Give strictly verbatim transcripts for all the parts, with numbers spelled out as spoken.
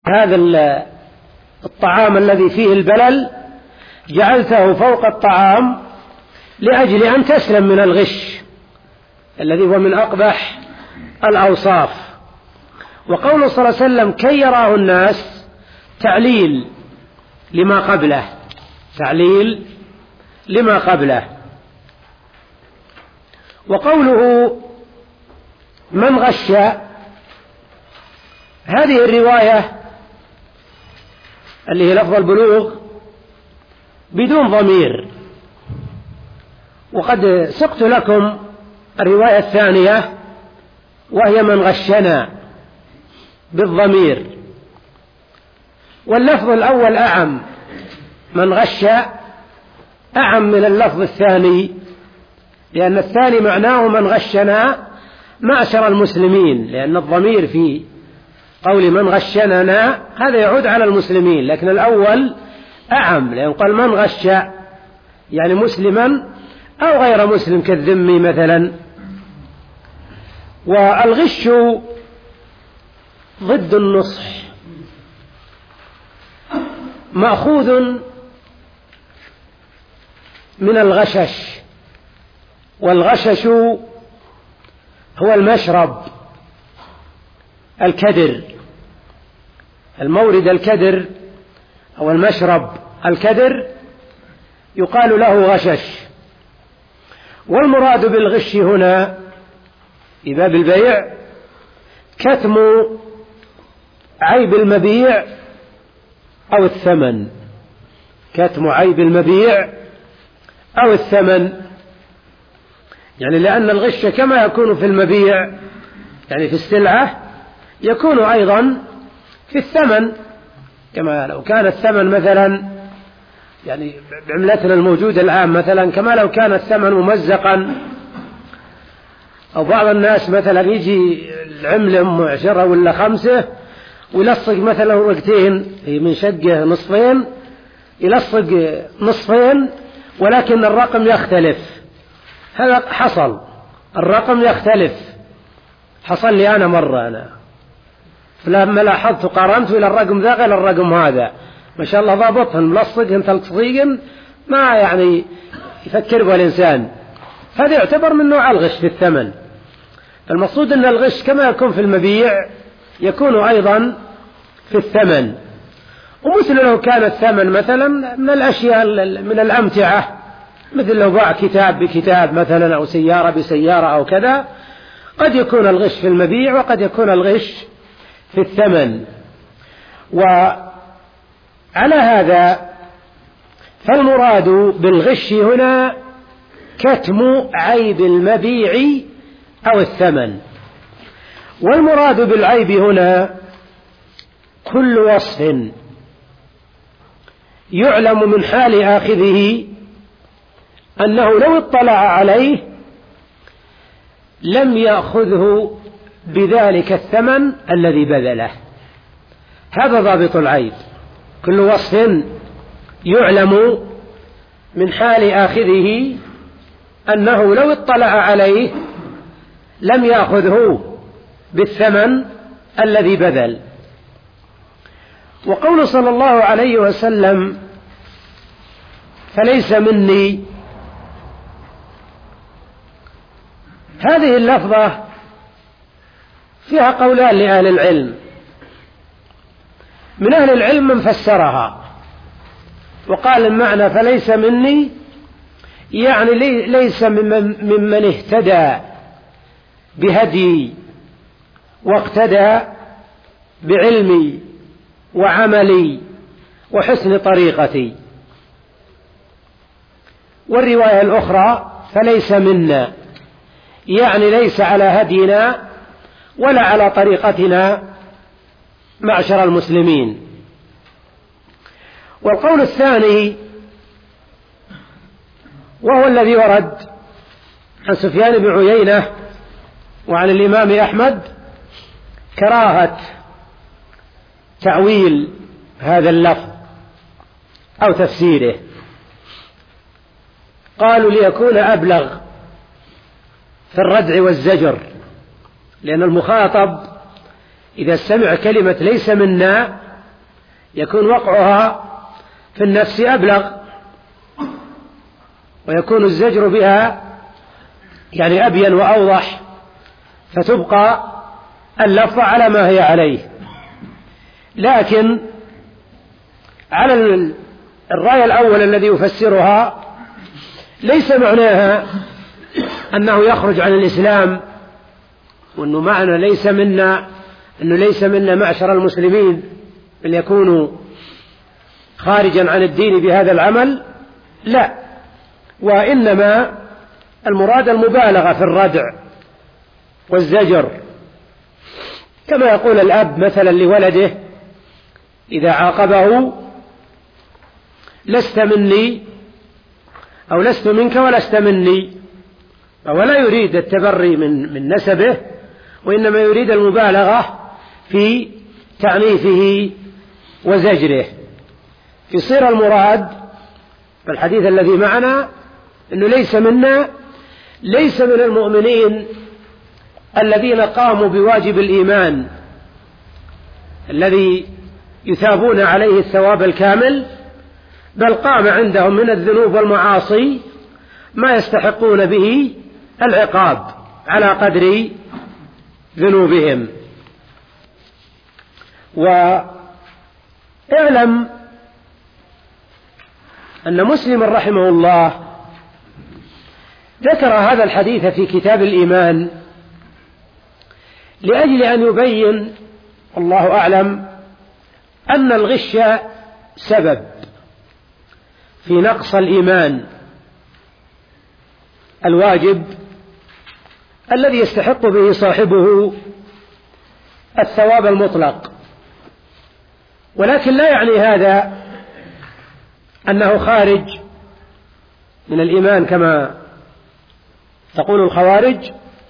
هذا الطعام الذي فيه البلل جعلته فوق الطعام لأجل أن تسلم من الغش الذي هو من أقبح الأوصاف. وقوله صلى الله عليه وسلم كي يراه الناس تعليل لما قبله، تعليل لما قبله. وقوله من غش، هذه الرواية اللي هي لفظ البلوغ بدون ضمير، وقد سقت لكم الرواية الثانية وهي من غشنا بالضمير، واللفظ الأول أعم، من غش أعم من اللفظ الثاني، لأن الثاني معناه من غشنا معشر المسلمين، لأن الضمير في قول من غشنا هذا يعود على المسلمين، لكن الأول أعم لأن قال من غش يعني مسلما أو غير مسلم كالذمي مثلا. والغش ضد النصح، مأخوذ من الغشش، والغشش هو المشرب الكدر، المورد الكدر أو المشرب الكدر يقال له غشش. والمراد بالغش هنا في باب البيع كتم عيب المبيع أو الثمن، كتم عيب المبيع أو الثمن، يعني لأن الغش كما يكون في المبيع يعني في السلعة يكون أيضا في الثمن، كما لو كان الثمن مثلا يعني بعملتنا الموجودة الآن مثلا كما لو كان الثمن ممزقا، أو بعض الناس مثلا يجي العملة عشرة ولا خمسة ويلصق مثلا ورقتين من شقه نصفين، يلصق نصفين ولكن الرقم يختلف، هذا حصل، الرقم يختلف، حصل لي أنا مرة، أنا فلما لاحظت قارنت إلى الرقم ذا غير الرقم هذا، ما شاء الله ضابطهن ملصقهن تلصيقا ما يعني يفكر به الإنسان، هذا يعتبر من نوع الغش في الثمن. المقصود أن الغش كما يكون في المبيع يكون أيضا في الثمن. ومثل لو كان الثمن مثلا من الأشياء من الأمتعة، مثل لو باع كتاب بكتاب مثلا أو سيارة بسيارة أو كذا، قد يكون الغش في المبيع وقد يكون الغش في الثمن. وعلى هذا فالمراد بالغش هنا كتم عيب المبيع أو الثمن. والمراد بالعيب هنا كل وصف يعلم من حال آخذه أنه لو اطلع عليه لم يأخذه بذلك الثمن الذي بذله، هذا ضابط العيب، كل وصف يعلم من حال آخذه أنه لو اطلع عليه لم يأخذه بالثمن الذي بذل. وقول صلى الله عليه وسلم فليس مني، هذه اللفظة فيها قولان لأهل العلم، من أهل العلم من فسرها وقال المعنى فليس مني يعني ليس ممن, ممن اهتدى بهدي واقتدى بعلمي وعملي وحسن طريقتي. والرواية الأخرى فليس منا يعني ليس على هدينا ولا على طريقتنا معشر المسلمين. والقول الثاني وهو الذي ورد عن سفيان بن عيينة وعن الإمام أحمد كراهة تأويل هذا اللفظ أو تفسيره، قالوا ليكون أبلغ في الردع والزجر، لأن المخاطب إذا سمع كلمة ليس منا يكون وقعها في النفس أبلغ، ويكون الزجر بها يعني أبين وأوضح، فتبقى اللفظة على ما هي عليه. لكن على الرأي الأول الذي يفسرها ليس معناها أنه يخرج عن الإسلام، وأنه معنى ليس منا أنه ليس منا معشر المسلمين بل يكون خارجا عن الدين بهذا العمل، لا، وإنما المراد المبالغة في الردع والزجر، كما يقول الأب مثلا لولده إذا عاقبه: لست مني أو لست منك ولست مني، ولا يريد التبري من من نسبه، وإنما يريد المبالغة في تعنيفه وزجره. يصير المراد في الحديث الذي معنا أنه ليس منا، ليس من المؤمنين الذين قاموا بواجب الإيمان الذي يثابون عليه الثواب الكامل، بل قام عندهم من الذنوب والمعاصي ما يستحقون به العقاب على قدر ذنوبهم. واعلم أن مسلم رحمه الله ذكر هذا الحديث في كتاب الإيمان لأجل أن يبين، الله أعلم، أن الغش سبب في نقص الإيمان الواجب الذي يستحق به صاحبه الثواب المطلق. ولكن لا يعني هذا أنه خارج من الإيمان كما تقول الخوارج،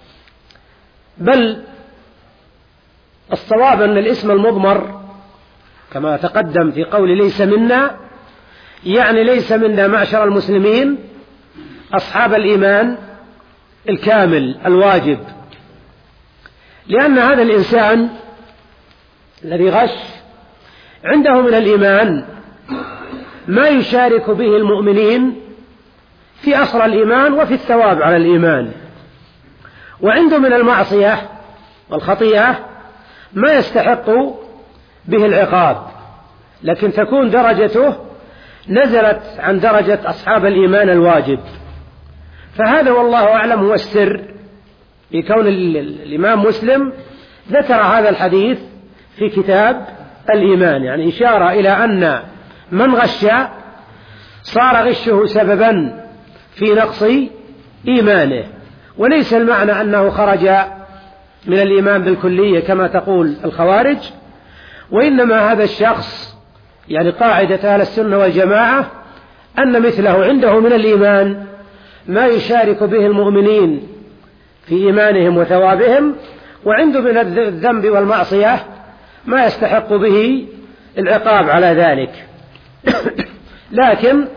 بل الصواب أن الاسم المضمر كما تقدم في قول ليس منا، يعني ليس منا معشر المسلمين أصحاب الإيمان الكامل الواجب، لأن هذا الإنسان الذي غش عنده من الإيمان ما يشارك به المؤمنين في أصل الإيمان وفي الثواب على الإيمان، وعنده من المعصية والخطيئة ما يستحق به العقاب، لكن تكون درجته نزلت عن درجة أصحاب الإيمان الواجب. فهذا والله أعلم هو السر في كون الإمام مسلم ذكر هذا الحديث في كتاب الإيمان، يعني إشارة إلى أن من غش صار غشه سببا في نقص إيمانه، وليس المعنى أنه خرج من الإيمان بالكلية كما تقول الخوارج، وإنما هذا الشخص يعني قاعدة أهل السنة والجماعة أن مثله عنده من الإيمان ما يشارك به المؤمنين في إيمانهم وثوابهم، وعنده من الذنب والمعصية ما يستحق به العقاب على ذلك. لكن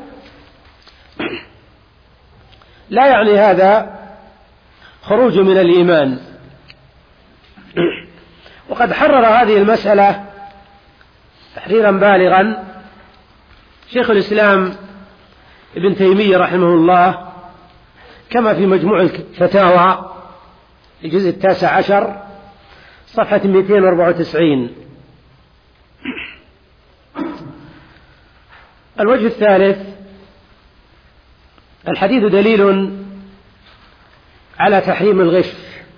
لا يعني هذا خروج من الإيمان. وقد حرر هذه المسألة تحريرا بالغا شيخ الإسلام ابن تيمية رحمه الله كما في مجموع الفتاوى الجزء التاسع عشر صفحة مئتين وأربعة وتسعين. الوجه الثالث: الحديث دليل على تحريم الغش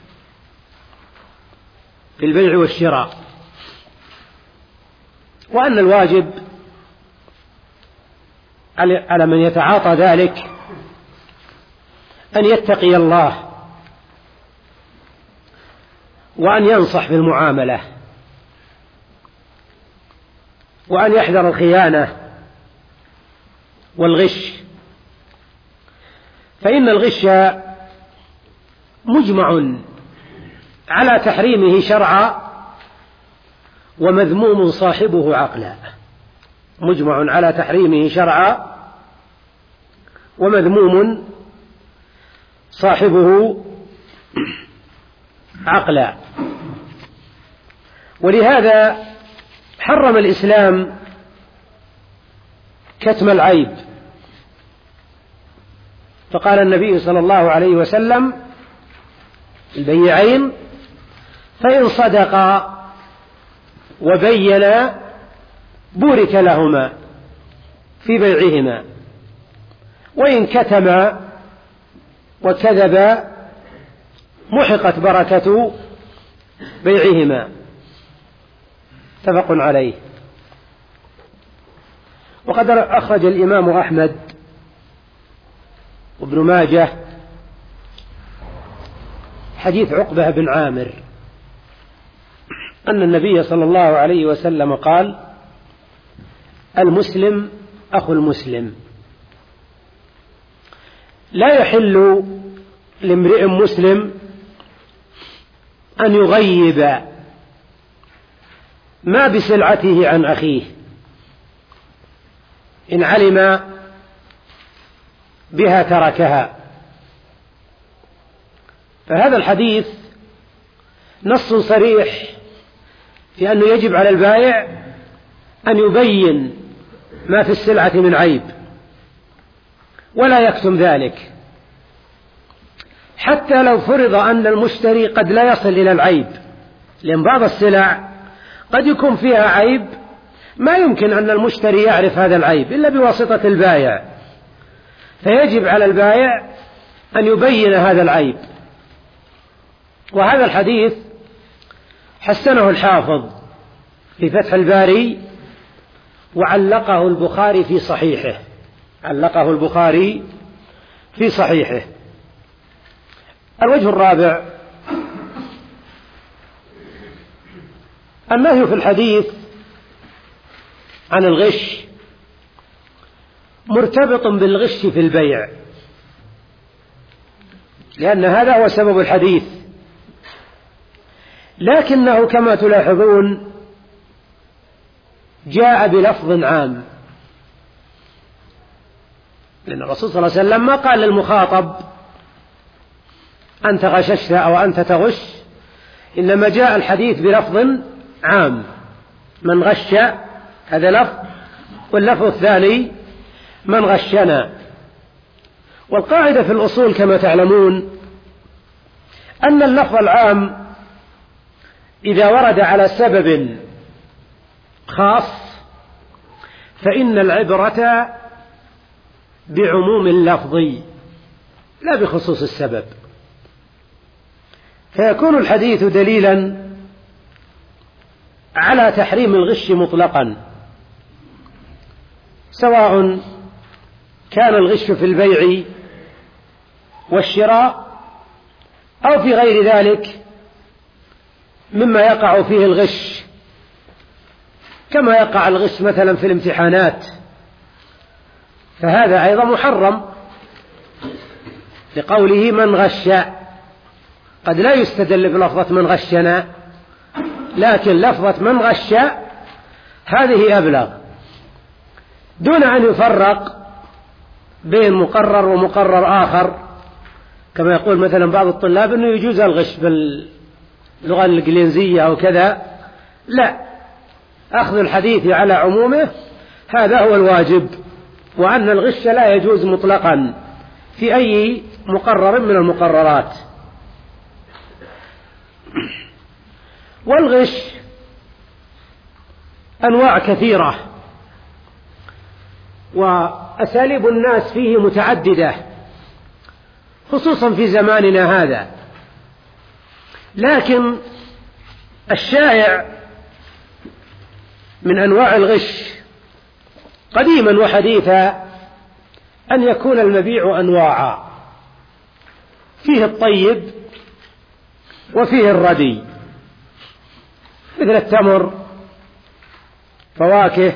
في البيع والشراء، وأن الواجب على من يتعاطى ذلك أن يتقي الله وأن ينصح في المعاملة وأن يحذر الخيانة والغش، فإن الغش مجمع على تحريمه شرعا ومذموم صاحبه عقلا، مجمع على تحريمه شرعا ومذموم صاحبه عقلا. ولهذا حرم الإسلام كتم العيب. فقال النبي صلى الله عليه وسلم: البيعين فإن صدقا وبينا بورك لهما في بيعهما، وإن كتما وكذبا محقت بركة بيعهما. متفق عليه. وقد أخرج الإمام أحمد وابن ماجه حديث عقبة بن عامر أن النبي صلى الله عليه وسلم قال: المسلم أخو المسلم، لا يحل لامرئ مسلم أن يغيب ما بسلعته عن أخيه إن علم بها تركها. فهذا الحديث نص صريح في أنه يجب على البائع أن يبين ما في السلعة من عيب ولا يكتم ذلك، حتى لو فرض أن المشتري قد لا يصل إلى العيب، لأن بعض السلع قد يكون فيها عيب ما يمكن أن المشتري يعرف هذا العيب إلا بواسطة البائع، فيجب على البائع أن يبين هذا العيب. وهذا الحديث حسنه الحافظ في فتح الباري وعلقه البخاري في صحيحه علقه البخاري في صحيحه. الوجه الرابع: النهي في الحديث عن الغش مرتبط بالغش في البيع، لأن هذا هو سبب الحديث، لكنه كما تلاحظون جاء بلفظ عام، لأن الرسول صلى الله عليه وسلم ما قال للمخاطب أنت غششت أو أنت تغش، إنما جاء الحديث بلفظ عام: من غش، هذا لفظ، واللفظ الثاني من غشنا. والقاعدة في الأصول كما تعلمون أن اللفظ العام إذا ورد على سبب خاص فإن العبرة بعموم اللفظ لا بخصوص السبب، فيكون الحديث دليلا على تحريم الغش مطلقا، سواء كان الغش في البيع والشراء أو في غير ذلك مما يقع فيه الغش، كما يقع الغش مثلا في الامتحانات، فهذا أيضا محرم لقوله من غش. قد لا يستدل بلفظة من غشنا، لكن لفظة من غش هذه أبلغ، دون أن يفرق بين مقرر ومقرر آخر، كما يقول مثلا بعض الطلاب أنه يجوز الغش باللغة الإنجليزية أو كذا. لا، أخذ الحديث على عمومه هذا هو الواجب، وأن الغش لا يجوز مطلقا في أي مقرر من المقررات. والغش أنواع كثيرة وأساليب الناس فيه متعددة، خصوصا في زماننا هذا، لكن الشائع من أنواع الغش قديما وحديثا أن يكون المبيع أنواعا، فيه الطيب وفيه الردي، مثل التمر، فواكه،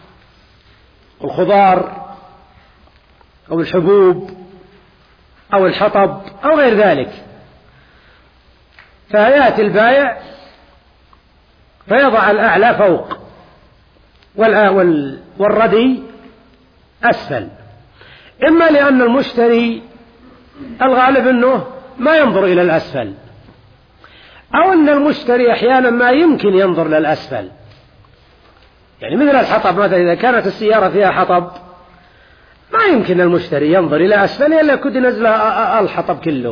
الخضار أو الحبوب أو الحطب أو غير ذلك. فيأتي البائع فيضع الأعلى فوق والردي أسفل، إما لأن المشتري الغالب أنه ما ينظر إلى الأسفل، أو أن المشتري أحيانا ما يمكن ينظر للأسفل، يعني مثل الحطب مثلا، إذا كانت السيارة فيها حطب ما يمكن المشتري ينظر إلى أسفله إلا كنت نزل الحطب كله.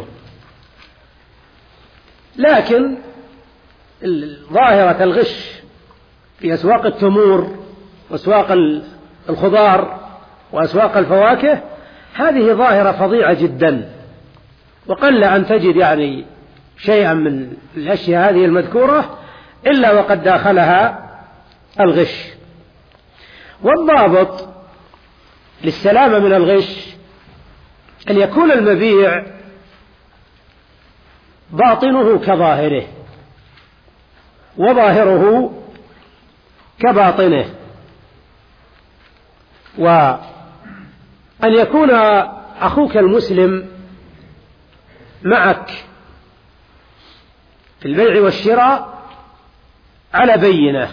لكن ظاهرة الغش في أسواق التمور وأسواق الخضار وأسواق الفواكه هذه ظاهرة فظيعة جدا، وقل أن تجد يعني شيئا من الأشياء هذه المذكورة إلا وقد داخلها الغش. والضابط للسلامة من الغش أن يكون المبيع باطنه كظاهره وظاهره كباطنه، وأن يكون أخوك المسلم معك في البيع والشراء على بينة،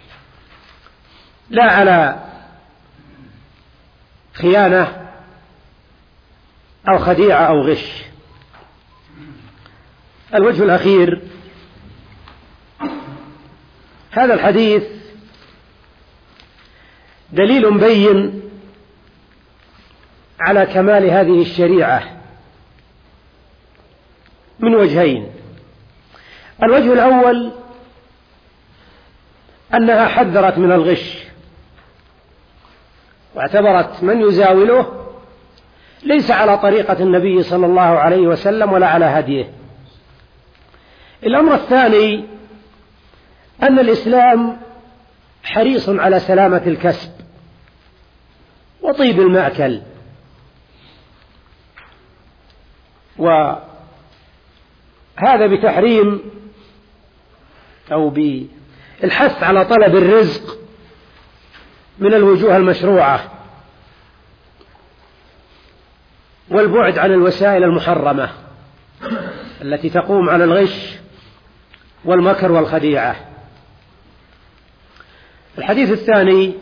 لا على خيانة أو خديعة أو غش. الوجه الأخير، هذا الحديث دليل بين على كمال هذه الشريعة من وجهين. الوجه الأول أنها حذرت من الغش، واعتبرت من يزاوله ليس على طريقة النبي صلى الله عليه وسلم ولا على هديه. الأمر الثاني أن الإسلام حريص على سلامة الكسب وطيب المأكل، وهذا بتحريم أو بالحث على طلب الرزق من الوجوه المشروعة والبعد عن الوسائل المحرمة التي تقوم على الغش والمكر والخديعة. الحديث الثاني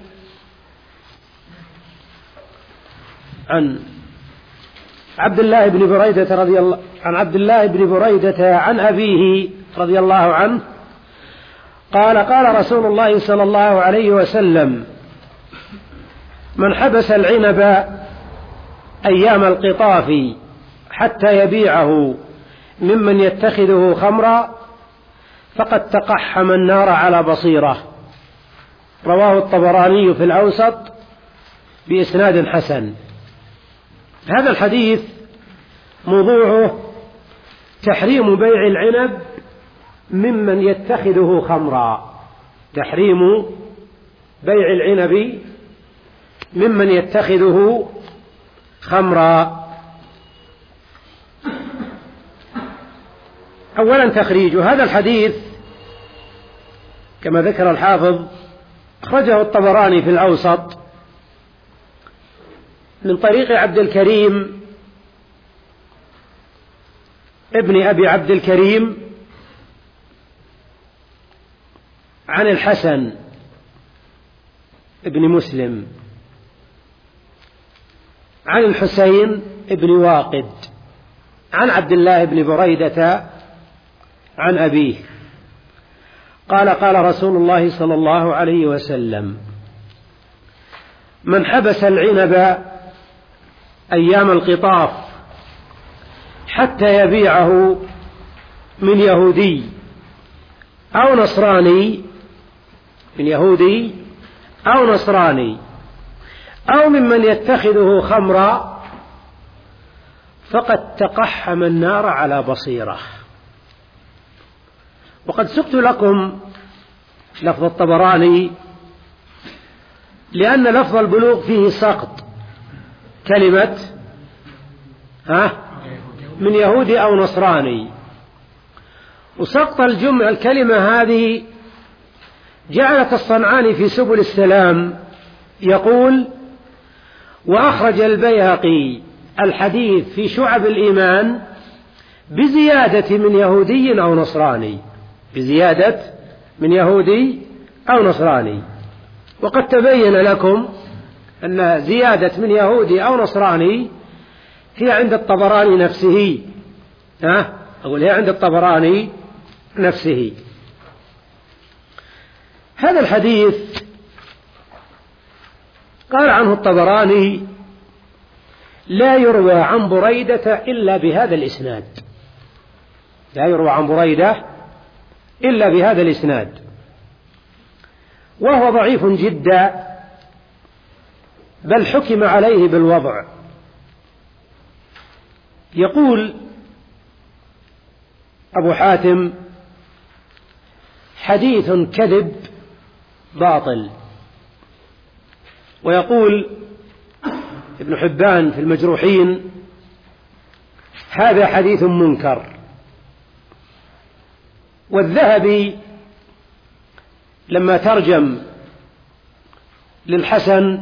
عن عبد الله بن بريدة رضي الله عن عبد الله بن بريدة عن أبيه رضي الله عنه قال: قال رسول الله صلى الله عليه وسلم: من حبس العنب أيام القطاف حتى يبيعه ممن يتخذه خمرا فقد تقحم النار على بصيرة. رواه الطبراني في الأوسط بإسناد حسن. هذا الحديث موضوعه تحريم بيع العنب ممن يتخذه خمرا، تحريم بيع العنب ممن يتخذه خمرا. أولا تخريج هذا الحديث كما ذكر الحافظ أخرجه الطبراني في الأوسط من طريق عبد الكريم ابن أبي عبد الكريم عن الحسن ابن مسلم عن الحسين ابن واقد عن عبد الله بن بريدة عن أبيه قال: قال رسول الله صلى الله عليه وسلم: من حبس العنب أيام القطاف حتى يبيعه من يهودي أو نصراني من يهودي أو نصراني أو ممن يتخذه خمرا فقد تقحم النار على بصيرة. وقد سقت لكم لفظ الطبراني لأن لفظ البلوغ فيه سقط كلمة ها من يهودي أو نصراني، وسقط الجمع الكلمة هذه جعلت الصنعاني في سبل السلام يقول: وأخرج البيهقي الحديث في شعب الإيمان بزيادة من يهودي أو نصراني، بزيادة من يهودي أو نصراني. وقد تبين لكم أن زيادة من يهودي أو نصراني هي عند الطبراني نفسه، ها أقول هي عند الطبراني نفسه. هذا الحديث قال عنه الطبراني: لا يروى عن بريدة إلا بهذا الإسناد، لا يروى عن بريدة إلا بهذا الإسناد، وهو ضعيف جدا، بل حكم عليه بالوضع. يقول أبو حاتم: حديث كذب باطل. ويقول ابن حبان في المجروحين: هذا حديث منكر. والذهبي لما ترجم للحسن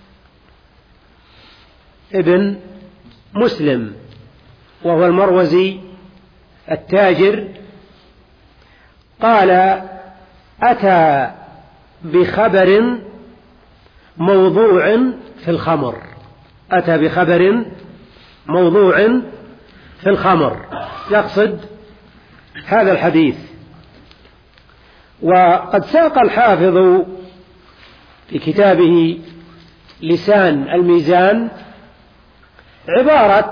ابن مسلم وهو المروزي التاجر قال: أتى بخبر موضوع في الخمر، أتى بخبر موضوع في الخمر، يقصد هذا الحديث. وقد ساق الحافظ في كتابه لسان الميزان عبارة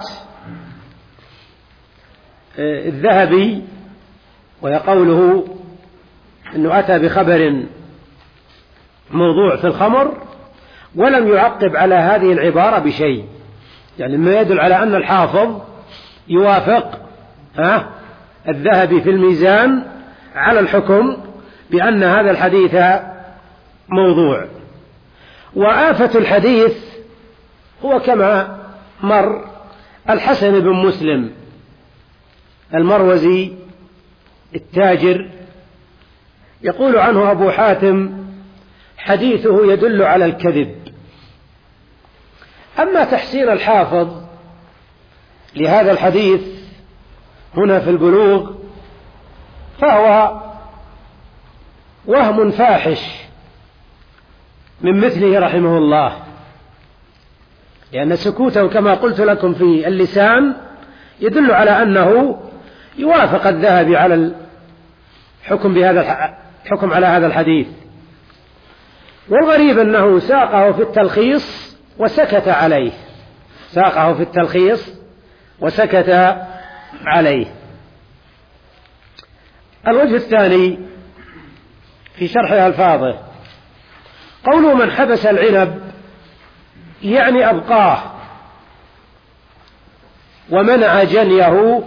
الذهبي، وهي قوله أنه أتى بخبر موضوع في الخمر، ولم يعقب على هذه العبارة بشيء، يعني ما يدل على أن الحافظ يوافق ها الذهبي في الميزان على الحكم بأن هذا الحديث موضوع. وآفة الحديث هو كما مر الحسن بن مسلم المروزي التاجر، يقول عنه أبو حاتم: حديثه يدل على الكذب. أما تحسين الحافظ لهذا الحديث هنا في البلوغ فهو وهم فاحش من مثله رحمه الله، لأن سكوته كما قلت لكم في اللسان يدل على أنه يوافق الذهبي على الحكم بهذا الحكم على هذا الحديث. والغريب أنه ساقه في التلخيص وسكت عليه، ساقه في التلخيص وسكت عليه. الوجه الثاني في شرح ألفاظه: قوله من حبس العنب يعني أبقاه ومنع جنيه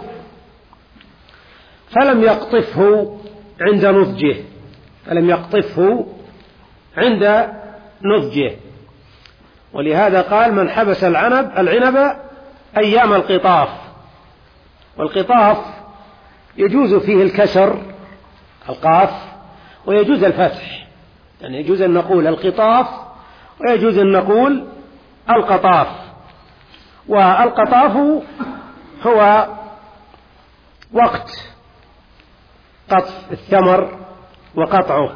فلم يقطفه عند نضجه، فلم يقطفه عند نضجه. ولهذا قال: من حبس العنب العنب أيام القطاف. والقطاف يجوز فيه الكسر القاف ويجوز الفتح، يعني يجوز أن نقول القطاف ويجوز أن نقول القطاف. والقطاف هو وقت قطف الثمر وقطعه.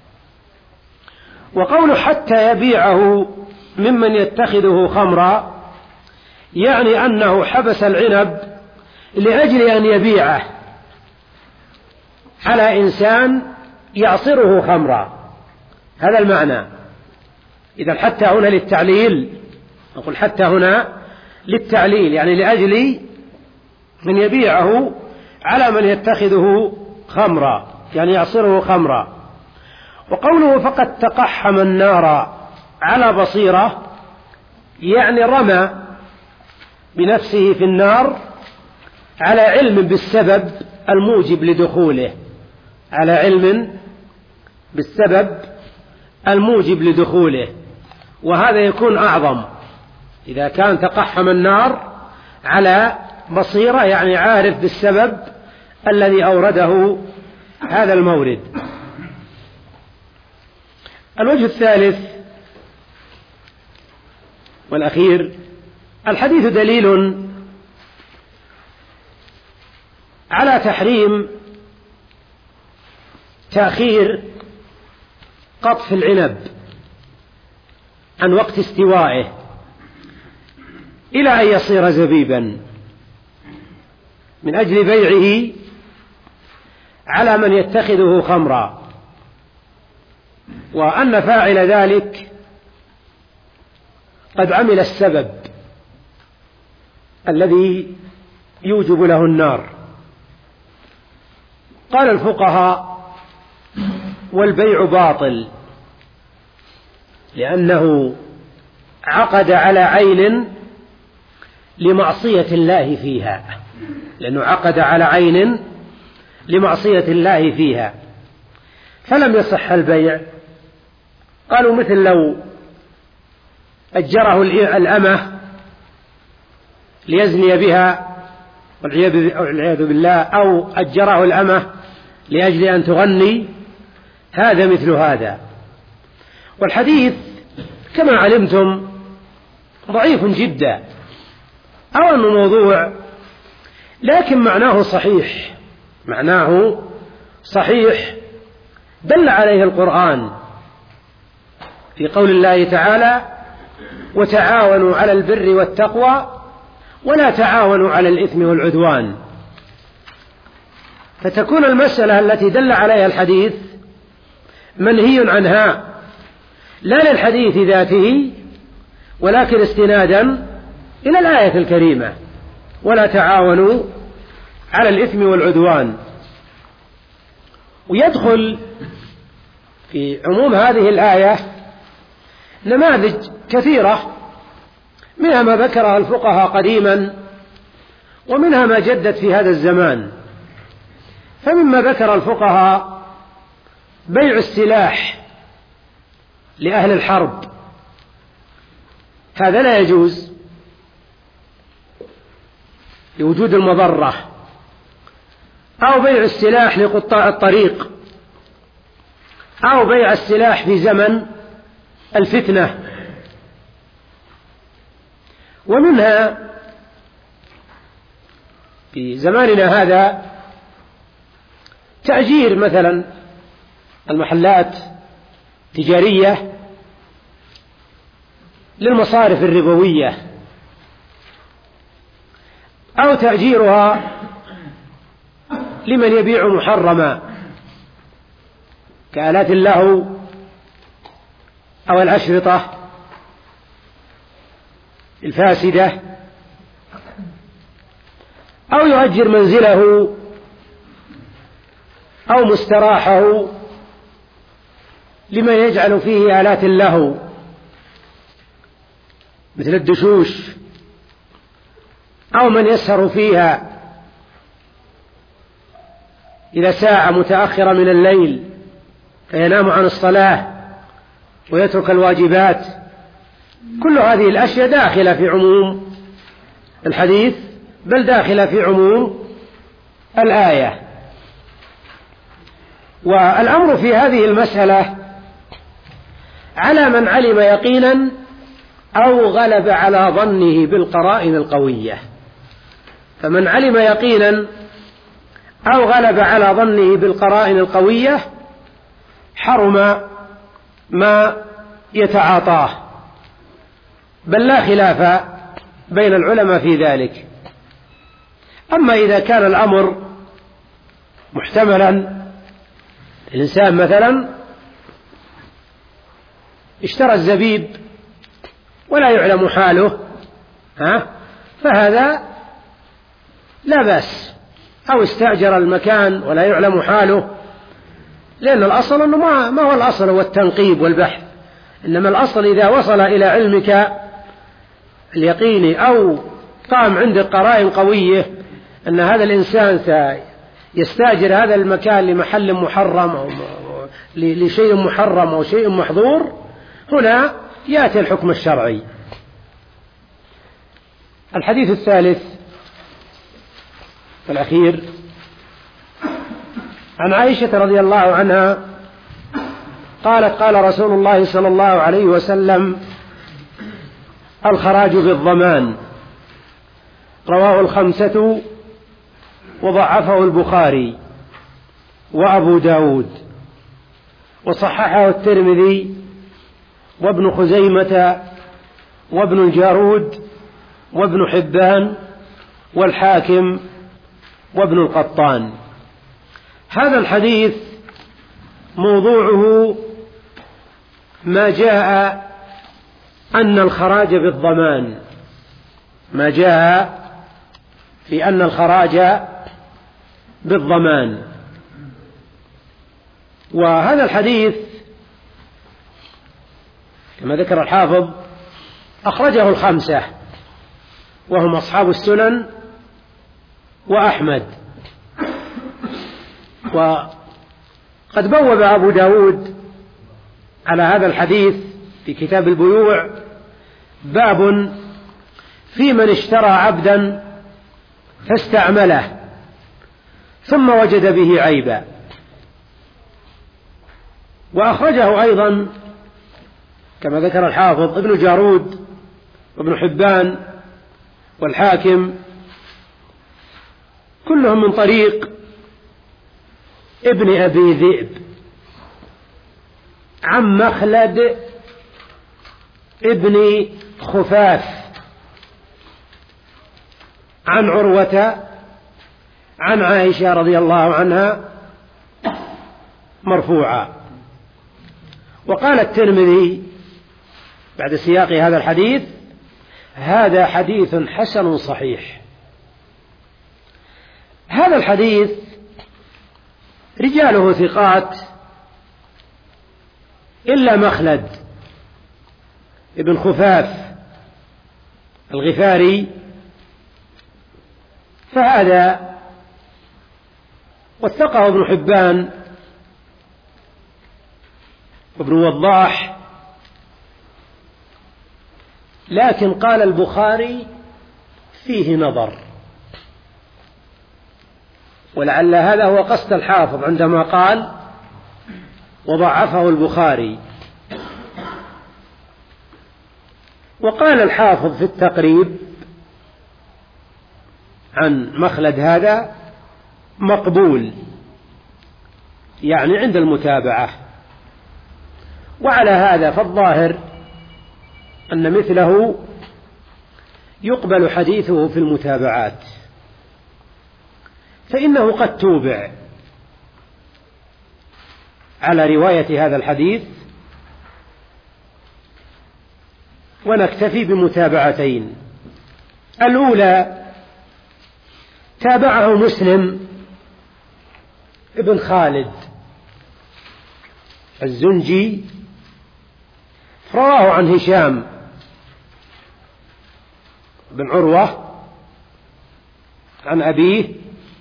وقوله حتى يبيعه ممن يتخذه خمرا يعني أنه حبس العنب لأجل أن يبيعه على إنسان يعصره خمرا، هذا المعنى. إذا حتى هنا للتعليل، نقول حتى هنا للتعليل، يعني لأجل من يبيعه على من يتخذه خمرا، يعني يعصره خمرا. وقوله فقد تقحم النار على بصيرة يعني رمى بنفسه في النار على علم بالسبب الموجب لدخوله، على علم بالسبب الموجب لدخوله. وهذا يكون أعظم إذا كان تقحم النار على بصيرة، يعني عارف بالسبب الذي أورده هذا المورد. الوجه الثالث والأخير: الحديث دليل على تحريم تأخير قطف العنب عن وقت استوائه إلى أن يصير زبيبا من أجل بيعه على من يتخذه خمرا، وأن فاعل ذلك قد عمل السبب الذي يوجب له النار. قال الفقهاء: والبيع باطل لأنه عقد على عين لمعصية الله فيها، لأنه عقد على عين لمعصية الله فيها فلم يصح البيع. قالوا مثل لو أجره الأمة ليزني بها والعياذ بالله، أو أجره الأمة لأجل أن تغني، هذا مثل هذا. والحديث كما علمتم ضعيف جدا أو أنه موضوع، لكن معناه صحيح، معناه صحيح دل عليه القرآن في قول الله تعالى: وتعاونوا على البر والتقوى ولا تعاونوا على الإثم والعدوان. فتكون المسألة التي دل عليها الحديث منهي عنها، لا للحديث ذاته ولكن استنادا إلى الآية الكريمة: ولا تعاونوا على الإثم والعدوان. ويدخل في عموم هذه الآية نماذج كثيرة، منها ما ذكرها الفقهاء قديما ومنها ما جدت في هذا الزمان. فمما ذكر الفقهاء بيع السلاح لأهل الحرب، هذا لا يجوز لوجود المضرة، أو بيع السلاح لقطاع الطريق، أو بيع السلاح في زمن الفتنة. ومنها في زماننا هذا تأجير مثلا المحلات تجارية للمصارف الربوية، أو تأجيرها لمن يبيع محرما كآلات اللهو أو الأشرطة الفاسدة، أو يؤجر منزله أو مستراحه لمن يجعل فيه آلات اللهو مثل الدشوش، أو من يسهر فيها إلى ساعة متأخرة من الليل فينام عن الصلاة ويترك الواجبات. كل هذه الأشياء داخلة في عموم الحديث، بل داخلة في عموم الآية. والأمر في هذه المسألة على من علم يقينا أو غلب على ظنه بالقرائن القوية. فمن علم يقينا أو غلب على ظنه بالقرائن القوية حرم ما يتعاطاه، بل لا خلاف بين العلماء في ذلك. أما إذا كان الأمر محتملا، الإنسان مثلا اشترى الزبيب ولا يعلم حاله، ها فهذا لا بأس، أو استأجر المكان ولا يعلم حاله، لأن الأصل أنه ما, ما هو الأصل هو التنقيب والبحث، إنما الأصل إذا وصل إلى علمك اليقيني أو قام عندك قرائن قوية أن هذا الإنسان سيستأجر هذا المكان لمحل محرم أو لشيء محرم أو شيء محظور، هنا يأتي الحكم الشرعي. الحديث الثالث الأخير عن عائشة رضي الله عنها قالت: قال رسول الله صلى الله عليه وسلم: الخراج بالضمان. رواه الخمسة وضعفه البخاري وأبو داود، وصححه الترمذي وابن خزيمة وابن الجارود وابن حبان والحاكم وابن القطان. هذا الحديث موضوعه ما جاء أن الخراج بالضمان، ما جاء في أن الخراج بالضمان. وهذا الحديث كما ذكر الحافظ أخرجه الخمسة وهم أصحاب السنن وأحمد. وقد بوب أبو داود على هذا الحديث في كتاب البيوع باب في من اشترى عبدا فاستعمله ثم وجد به عيبا. وأخرجه أيضا كما ذكر الحافظ ابن جارود وابن حبان والحاكم كلهم من طريق ابن أبي ذئب عن مخلد ابن خفاف عن عروة عن عائشة رضي الله عنها مرفوعا. وقال الترمذي بعد سياق هذا الحديث: هذا حديث حسن صحيح. هذا الحديث رجاله ثقات إلا مخلد ابن خفاف الغفاري، فهذا وثقه ابن حبان وابن وضاح، لكن قال البخاري فيه نظر، ولعل هذا هو قصد الحافظ عندما قال وضعفه البخاري. وقال الحافظ في التقريب عن مخلد هذا مقبول، يعني عند المتابعة. وعلى هذا فالظاهر أن مثله يقبل حديثه في المتابعات، فإنه قد توبع على رواية هذا الحديث، ونكتفي بمتابعتين. الأولى تابعه مسلم ابن خالد الزنجي رواه عن هشام بن عروة عن أبيه،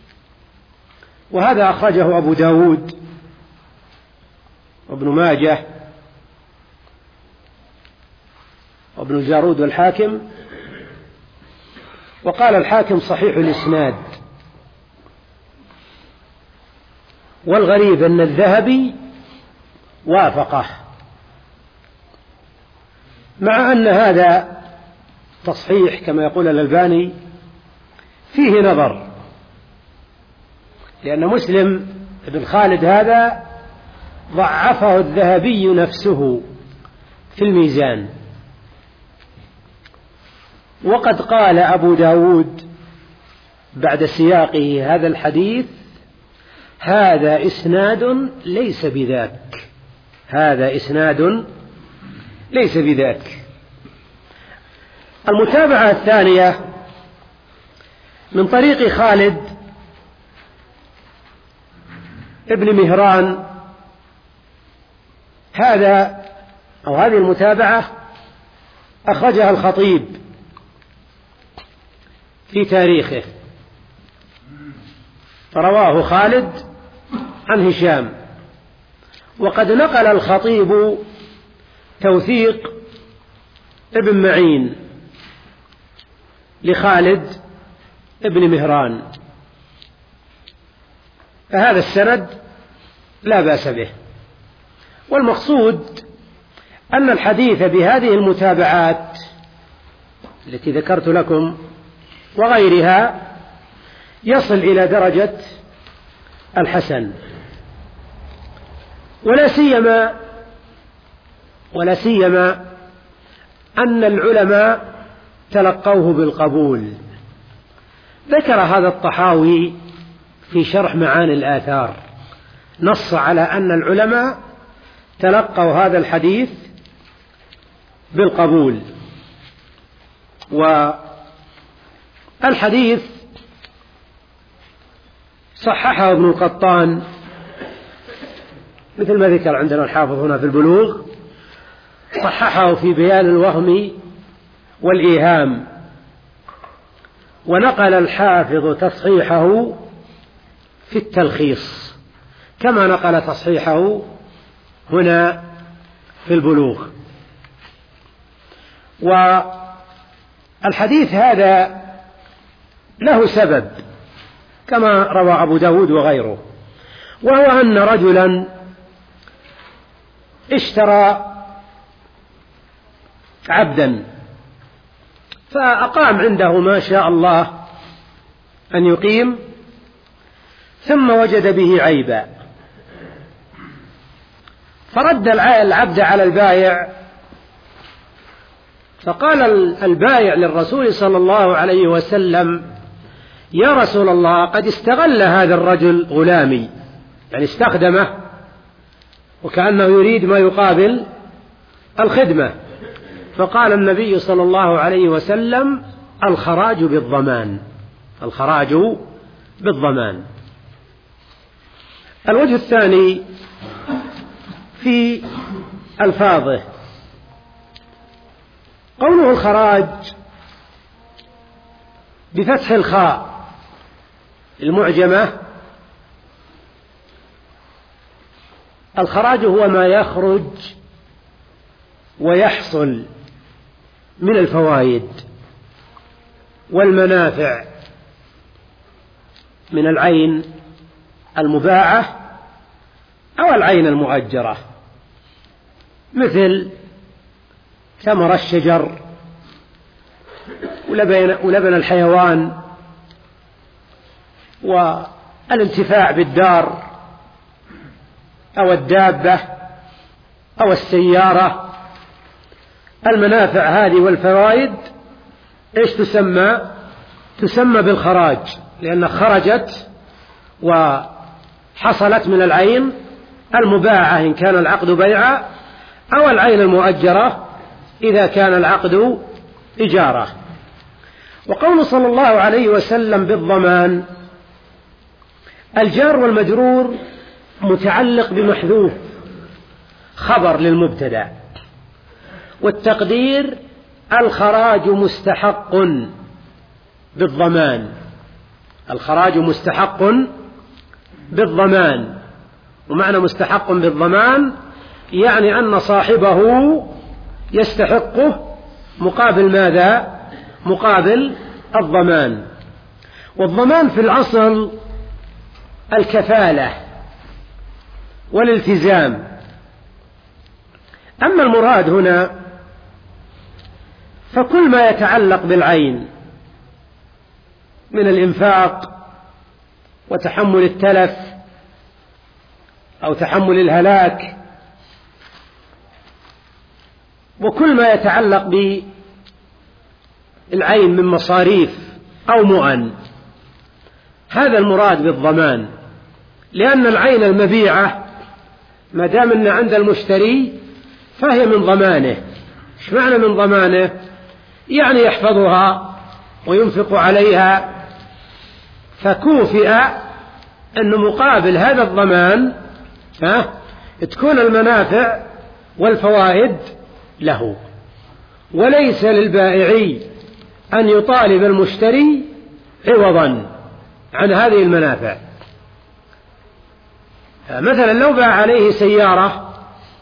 وهذا أخرجه أبو داود وابن ماجه وابن جارود والحاكم. وقال الحاكم صحيح الإسناد. والغريب أن الذهبي وافقه، مع أن هذا تصحيح كما يقول الألباني فيه نظر، لأن مسلم بن خالد هذا ضعفه الذهبي نفسه في الميزان. وقد قال أبو داود بعد سياقه هذا الحديث: هذا إسناد ليس بذاك، هذا إسناد ليس بذاك. المتابعة الثانية من طريق خالد ابن مهران، هذا أو هذه المتابعة أخرجها الخطيب في تاريخه، فرواه خالد عن هشام. وقد نقل الخطيب توثيق ابن معين لخالد ابن مهران، فهذا السند لا بأس به. والمقصود أن الحديث بهذه المتابعات التي ذكرت لكم وغيرها يصل إلى درجة الحسن، ولا سيما ولا سيما أن العلماء تلقوه بالقبول. ذكر هذا الطحاوي في شرح معاني الآثار، نص على أن العلماء تلقوا هذا الحديث بالقبول. والحديث صححه ابن القطان مثل ما ذكر عندنا الحافظ هنا في البلوغ، صححه في بيان الوهم والإيهام، ونقل الحافظ تصحيحه في التلخيص كما نقل تصحيحه هنا في البلوغ. والحديث هذا له سبب كما روى أبو داود وغيره، وهو أن رجلا اشترى عبدا فأقام عنده ما شاء الله أن يقيم، ثم وجد به عيبا فرد العبد على البائع، فقال البائع للرسول صلى الله عليه وسلم: يا رسول الله، قد استغل هذا الرجل غلامي، يعني استخدمه وكأنه يريد ما يقابل الخدمة. فقال النبي صلى الله عليه وسلم: الخراج بالضمان، الخراج بالضمان. الوجه الثاني في ألفاظه، قوله الخراج بفتح الخاء المعجمة، الخراج هو ما يخرج ويحصل من الفوائد والمنافع من العين المباعة أو العين المؤجرة، مثل ثمر الشجر ولبن, ولبن الحيوان والانتفاع بالدار أو الدابة أو السيارة. المنافع هذه والفوائد إيش تسمى؟ تسمى بالخراج، لأنها خرجت وحصلت من العين المباعة إن كان العقد بيعا، أو العين المؤجرة إذا كان العقد إجارة. وقول صلى الله عليه وسلم بالضمان، الجار والمجرور متعلق بمحذوف خبر للمبتدأ، والتقدير الخراج مستحق بالضمان، الخراج مستحق بالضمان. ومعنى مستحق بالضمان يعني أن صاحبه يستحقه مقابل ماذا؟ مقابل الضمان. والضمان في الأصل الكفالة والالتزام. أما المراد هنا فكل ما يتعلق بالعين من الإنفاق وتحمل التلف أو تحمل الهلاك، وكل ما يتعلق بالعين من مصاريف أو مؤن، هذا المراد بالضمان. لأن العين المبيعة ما دام أن عند المشتري فهي من ضمانه. إيش معنى من ضمانه؟ يعني يحفظها وينفق عليها، فكوفئ أن مقابل هذا الضمان ها تكون المنافع والفوائد له، وليس للبائع أن يطالب المشتري عوضا عن هذه المنافع. مثلا لو باع عليه سيارة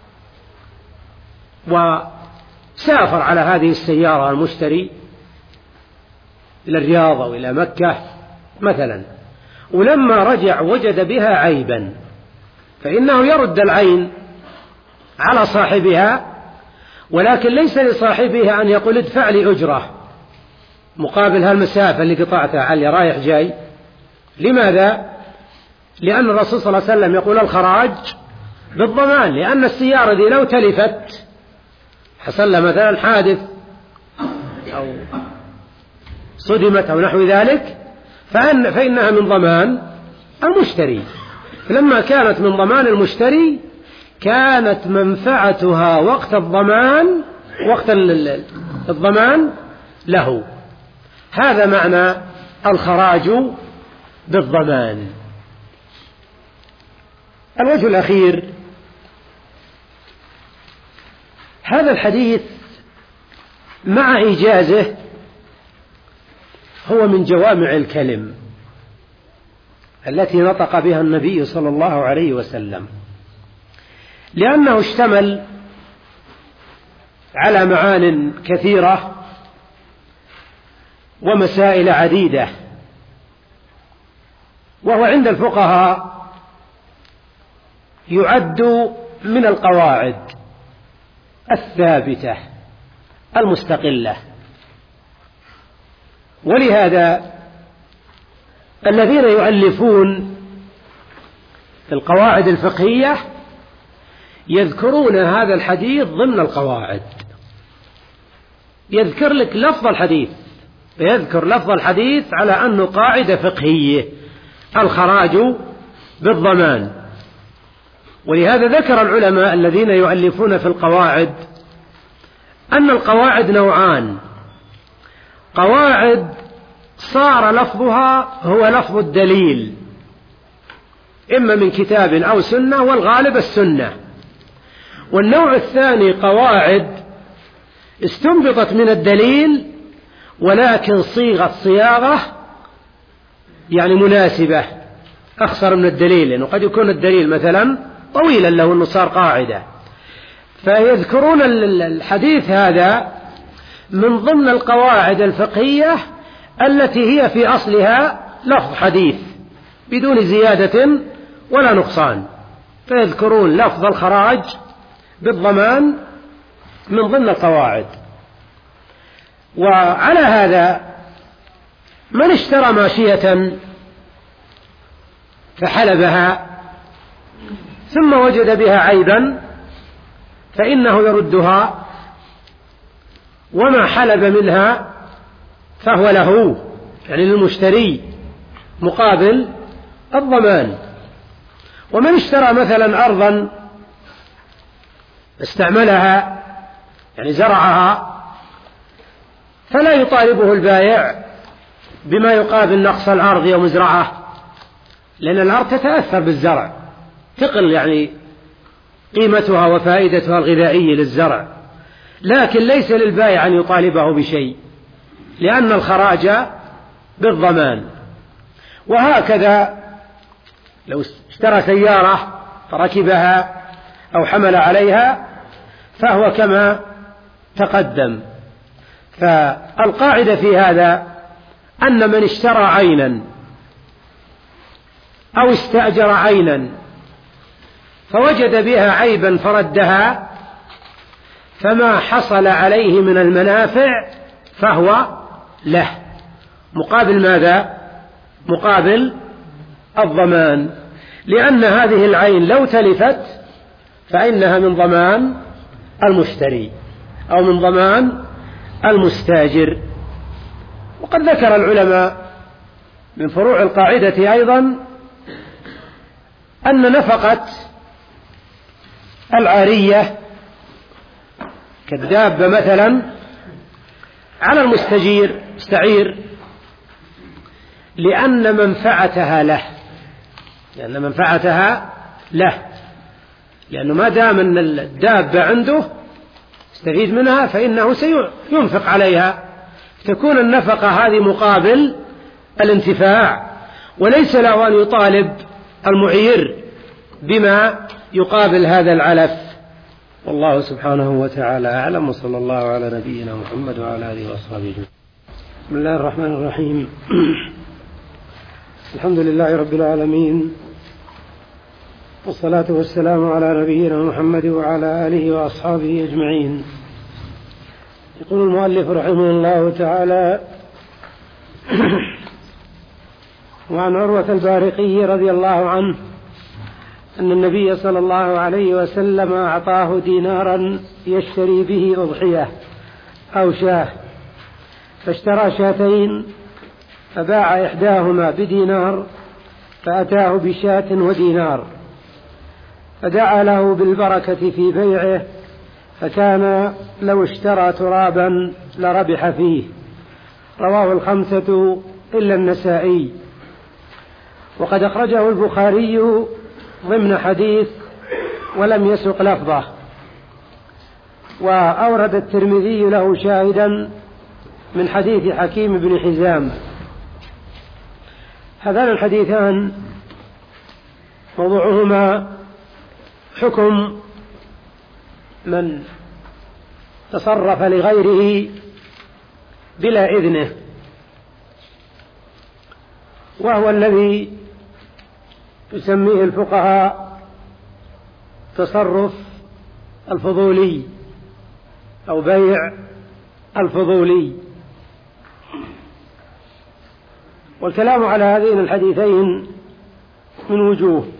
وسافر على هذه السيارة المشتري إلى الرياض أو إلى مكة مثلا، ولما رجع وجد بها عيبا، فإنه يرد العين على صاحبها، ولكن ليس لصاحبها أن يقول ادفع لي أجرة مقابل هالمسافة اللي قطعتها علي رايح جاي. لماذا؟ لأن الرسول صلى الله عليه وسلم يقول الخراج بالضمان، لأن السيارة دي لو تلفت حصل لها مثلا حادث أو صدمت أو نحو ذلك فإن فإنها من ضمان المشتري. فلما كانت من ضمان المشتري كانت منفعتها وقت الضمان وقت الضمان له. هذا معنى الخراج بالضمان. الوجه الأخير، هذا الحديث مع إيجازه هو من جوامع الكلم التي نطق بها النبي صلى الله عليه وسلم، لأنه اشتمل على معان كثيرة ومسائل عديدة، وهو عند الفقهاء يعد من القواعد الثابتة المستقلة. ولهذا الذين يؤلفون في القواعد الفقهية يذكرون هذا الحديث ضمن القواعد، يذكر لك لفظ الحديث، يذكر لفظ الحديث على أنه قاعدة فقهية، الخراج بالضمان. ولهذا ذكر العلماء الذين يؤلفون في القواعد أن القواعد نوعان: قواعد صار لفظها هو لفظ الدليل إما من كتاب أو سنة، والغالب السنة. والنوع الثاني قواعد استنبطت من الدليل ولكن صيغت صياغة يعني مناسبة أخصر من الدليل، لأنه قد يكون الدليل مثلا طويلا له أنه صار قاعدة. فيذكرون الحديث هذا من ضمن القواعد الفقهية التي هي في أصلها لفظ حديث بدون زيادة ولا نقصان، فيذكرون لفظ الخراج بالضمان من ضمن القواعد. وعلى هذا من اشترى ماشية فحلبها ثم وجد بها عيبا فإنه يردها، وما حلب منها فهو له يعني للمشتري مقابل الضمان. ومن اشترى مثلا أرضا استعملها يعني زرعها فلا يطالبه البائع بما يقابل نقص الأرض أو مزرعة، لأن الأرض تتأثر بالزرع، تقل يعني قيمتها وفائدتها الغذائية للزرع، لكن ليس للبائع أن يطالبه بشيء لأن الخراج بالضمان. وهكذا لو اشترى سيارة فركبها أو حمل عليها فهو كما تقدم. فالقاعدة في هذا أن من اشترى عينا أو استأجر عينا فوجد بها عيبا فردها، فما حصل عليه من المنافع فهو له مقابل ماذا؟ مقابل الضمان، لأن هذه العين لو تلفت فإنها من ضمان المشتري أو من ضمان المستاجر. وقد ذكر العلماء من فروع القاعدة أيضا أن نفقة العارية كالدابة مثلا على المستجير مستعير لأن منفعتها له، لأن منفعتها له لأنه ما دام أن الدابة عنده يستفيد منها فإنه سينفق عليها، تكون النفقة هذه مقابل الانتفاع، وليس له أن يطالب المعير بما يقابل هذا العلف. والله سبحانه وتعالى أعلم، وصلى الله على نبينا محمد وعلى آله وأصحابه. بسم الله الرحمن الرحيم. الحمد لله رب العالمين، والصلاة والسلام على نبينا محمد وعلى آله وأصحابه أجمعين. يقول المؤلف رحمه الله تعالى: وعن عروة البارقي رضي الله عنه أن النبي صلى الله عليه وسلم أعطاه دينارا يشتري به أضحية أو شاه، فاشترى شاتين فباع إحداهما بدينار فأتاه بشاة ودينار، فدعا له بالبركة في بيعه، فكان لو اشترى ترابا لربح فيه. رواه الخمسة إلا النسائي. وقد أخرجه البخاري ضمن حديث ولم يسق لفظه، وأورد الترمذي له شاهدا من حديث حكيم بن حزام. هذان الحديثان موضوعهما حكم من تصرف لغيره بلا إذنه، وهو الذي يسميه الفقهاء تصرف الفضولي أو بيع الفضولي. والكلام على هذين الحديثين من وجوه.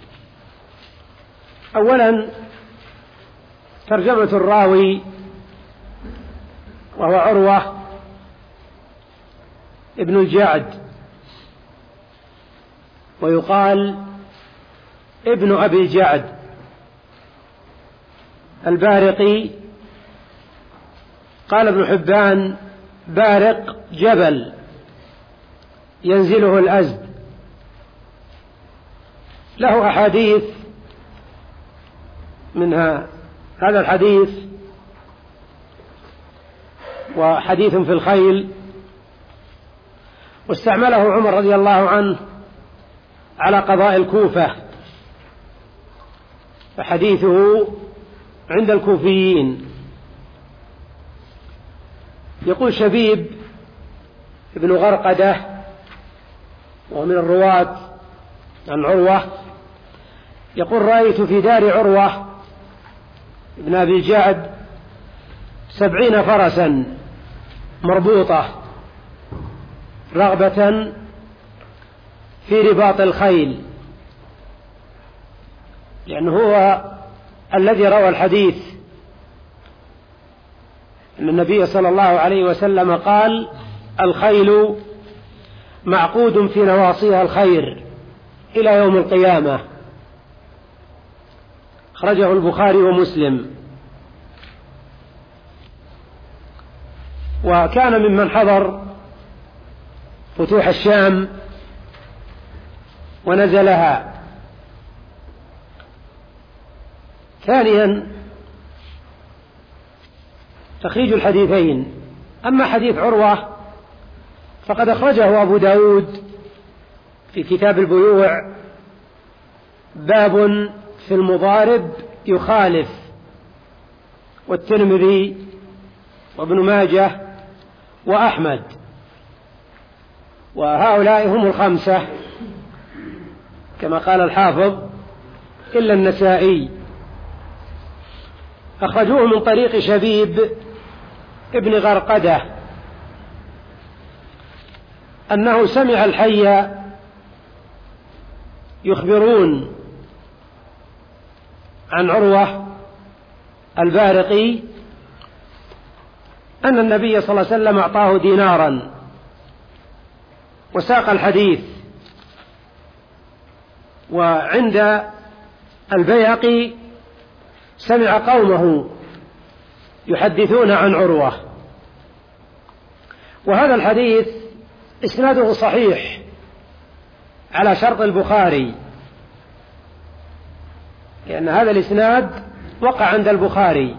أولا ترجمة الراوي، وهو عروة ابن الجعد، ويقال ابن أبي الجعد البارقي. قال ابن حبان: بارق جبل ينزله الأزد. له أحاديث، منها هذا الحديث وحديث في الخيل، واستعمله عمر رضي الله عنه على قضاء الكوفة، فحديثه عند الكوفيين. يقول شبيب ابن غرقدة، ومن الرواة عن عروة، يقول: رأيت في دار عروة ابن أبي الجعد سبعين فرسا مربوطة رغبة في رباط الخيل، لأنه هو الذي روى الحديث أن النبي صلى الله عليه وسلم قال: الخيل معقود في نواصيها الخير إلى يوم القيامة. أخرجه البخاري ومسلم. وكان ممن حضر فتوح الشام ونزلها. ثانيا تخريج الحديثين. أما حديث عروة فقد أخرجه أبو داود في كتاب البيوع، باب في المضارب يخالف، والترمذي وابن ماجه وأحمد، وهؤلاء هم الخمسة كما قال الحافظ إلا النسائي. أخرجوه من طريق شبيب ابن غرقدة أنه سمع الحي يخبرون عن عروة البارقي أن النبي صلى الله عليه وسلم أعطاه دينارا، وساق الحديث. وعند البيهقي سمع قومه يحدثون عن عروة. وهذا الحديث إسناده صحيح على شرط البخاري، لأن هذا الإسناد وقع عند البخاري.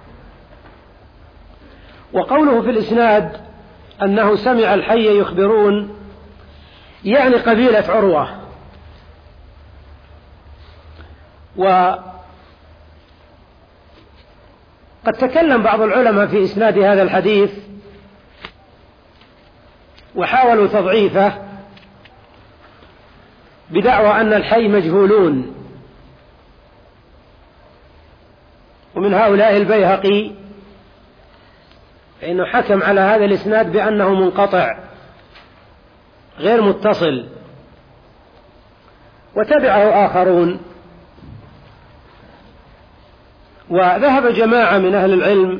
وقوله في الإسناد أنه سمع الحي يخبرون يعني قبيلة عروة. وقد تكلم بعض العلماء في إسناد هذا الحديث وحاولوا تضعيفه بدعوى أن الحي مجهولون، ومن هؤلاء البيهقي، فإنه حكم على هذا الإسناد بأنه منقطع غير متصل، وتبعه آخرون. وذهب جماعة من أهل العلم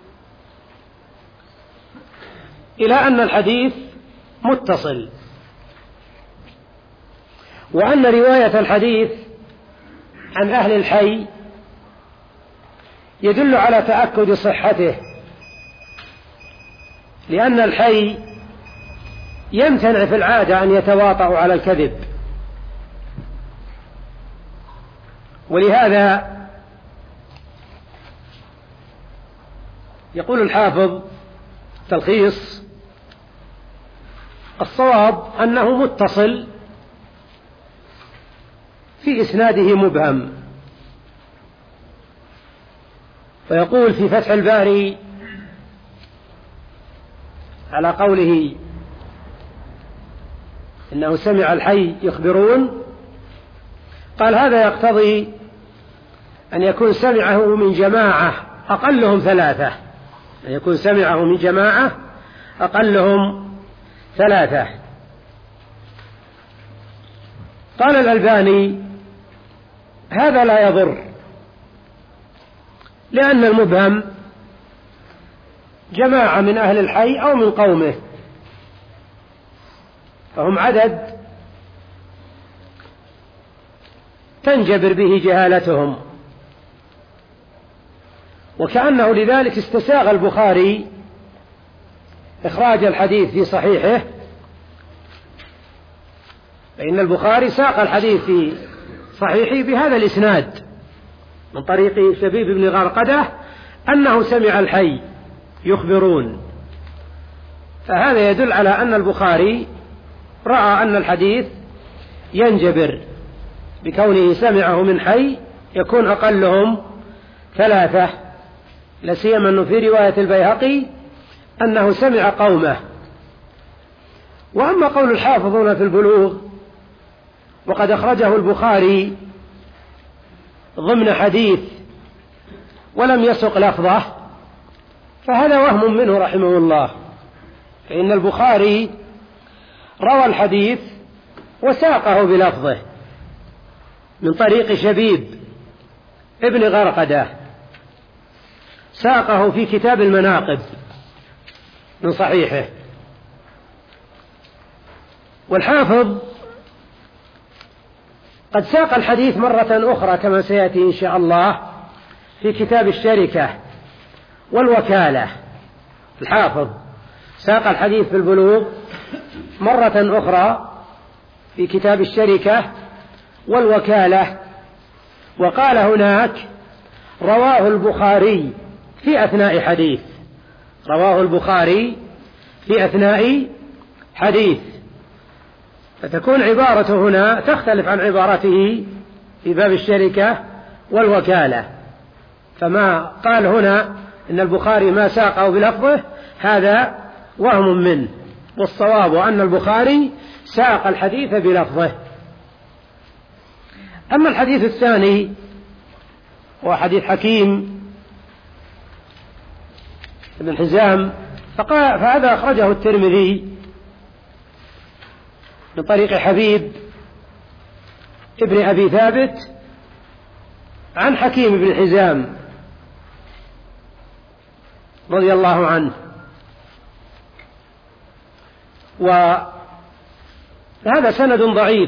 إلى أن الحديث متصل، وأن رواية الحديث عن أهل الحي يدل على تأكد صحته، لأن الحي يمتنع في العادة أن يتواطأ على الكذب، ولهذا يقول الحافظ تلخيص: الصواب أنه متصل في إسناده مبهم. ويقول في فتح الباري على قوله إنه سمع الحي يخبرون، قال: هذا يقتضي أن يكون سمعه من جماعة أقلهم ثلاثة، أن يكون سمعه من جماعة أقلهم ثلاثة. قال الألباني: هذا لا يضر، لأن المبهم جماعة من أهل الحي أو من قومه، فهم عدد تنجبر به جهالتهم. وكأنه لذلك استساغ البخاري إخراج الحديث في صحيحه، فإن البخاري ساق الحديث في صحيحه بهذا الإسناد من طريق شبيب بن غرقدة أنه سمع الحي يخبرون، فهذا يدل على أن البخاري رأى أن الحديث ينجبر بكونه سمعه من حي يكون أقلهم ثلاثة، لا سيما أنه في رواية البيهقي أنه سمع قومه. وأما قول الحافظون في البلوغ وقد أخرجه البخاري ضمن حديث ولم يسق لفظه، فهذا وهم منه رحمه الله، فإن البخاري روى الحديث وساقه بلفظه من طريق شبيب ابن غرقدة، ساقه في كتاب المناقب من صحيحه. والحافظ قد ساق الحديث مرة أخرى كما سيأتي إن شاء الله في كتاب الشركة والوكالة. الحافظ ساق الحديث في البلوغ مرة أخرى في كتاب الشركة والوكالة، وقال هناك: رواه البخاري في أثناء حديث، رواه البخاري في أثناء حديث، فتكون عبارته هنا تختلف عن عبارته في باب الشركة والوكالة. فما قال هنا إن البخاري ما ساقه بلفظه هذا وهم منه، والصواب أن البخاري ساق الحديث بلفظه. أما الحديث الثاني هو حديث حكيم بن حزام، فهذا أخرجه الترمذي من طريق حبيب ابن أبي ثابت عن حكيم بن حزام رضي الله عنه، وهذا سند ضعيف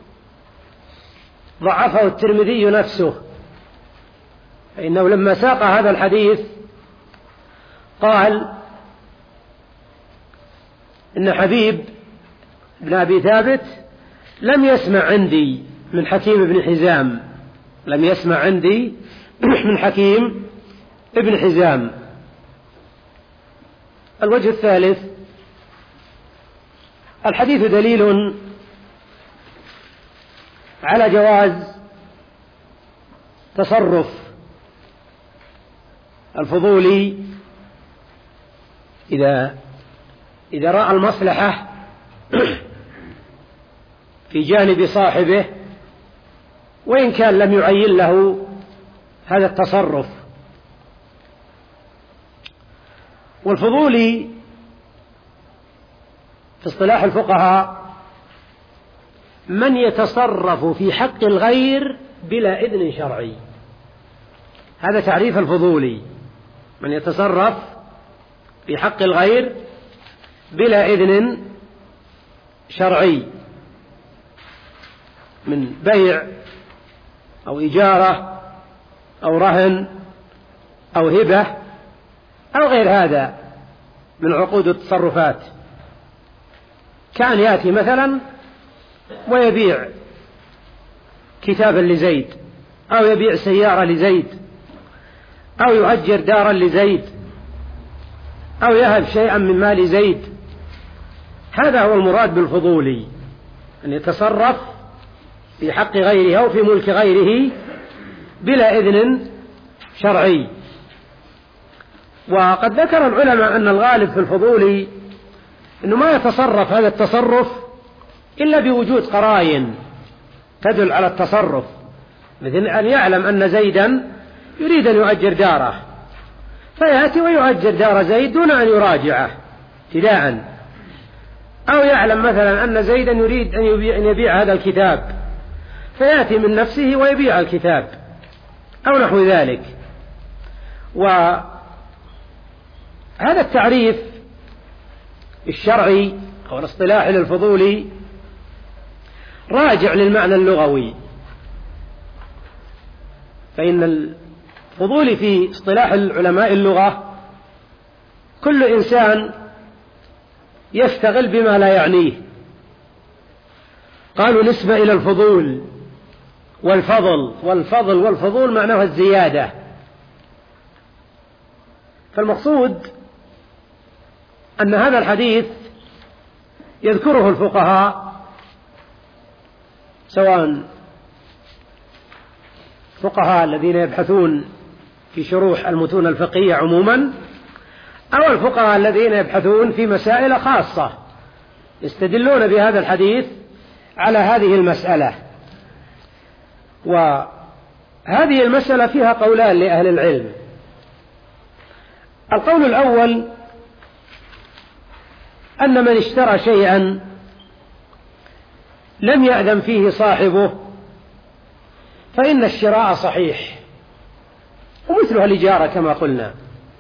ضعفه الترمذي نفسه، فإنه لما ساق هذا الحديث قال إن حبيب بن أبي ثابت لم يسمع عندي من حكيم بن حزام، لم يسمع عندي من حكيم ابن حزام. الوجه الثالث: الحديث دليل على جواز تصرف الفضولي إذا إذا رأى المصلحة في جانب صاحبه وإن كان لم يعين له هذا التصرف. والفضولي في اصطلاح الفقهاء من يتصرف في حق الغير بلا إذن شرعي، هذا تعريف الفضولي: من يتصرف في حق الغير بلا إذن شرعي من بيع أو إجارة أو رهن أو هبة أو غير هذا من عقود التصرفات، كان يأتي مثلا ويبيع كتابا لزيد أو يبيع سيارة لزيد، أو يؤجر دارا لزيد، أو يهب شيئا من مال زيد. هذا هو المراد بالفضولي، أن يتصرف في حق غيره أو في ملك غيره بلا إذن شرعي. وقد ذكر العلماء أن الغالب في الفضولي أنه ما يتصرف هذا التصرف إلا بوجود قرائن تدل على التصرف، مثل أن يعلم أن زيدا يريد أن يؤجر داره فيأتي ويؤجر دار زيد دون أن يراجعه ابتداء، أو يعلم مثلا أن زيدا يريد أن يبيع, أن يبيع هذا الكتاب فيأتي من نفسه ويبيع الكتاب أو نحو ذلك. وهذا التعريف الشرعي أو الاصطلاحي للفضولي راجع للمعنى اللغوي، فإن الفضولي في اصطلاح العلماء اللغة كل إنسان يشتغل بما لا يعنيه. قالوا نسبة إلى الفضول والفضل، والفضل والفضول معناه الزيادة. فالمقصود أن هذا الحديث يذكره الفقهاء، سواء الفقهاء الذين يبحثون في شروح المتون الفقهية عموما، أو الفقهاء الذين يبحثون في مسائل خاصة يستدلون بهذا الحديث على هذه المسألة. وهذه المسألة فيها قولان لأهل العلم. القول الأول أن من اشترى شيئا لم يأذن فيه صاحبه فإن الشراء صحيح، ومثلها الإجارة كما قلنا،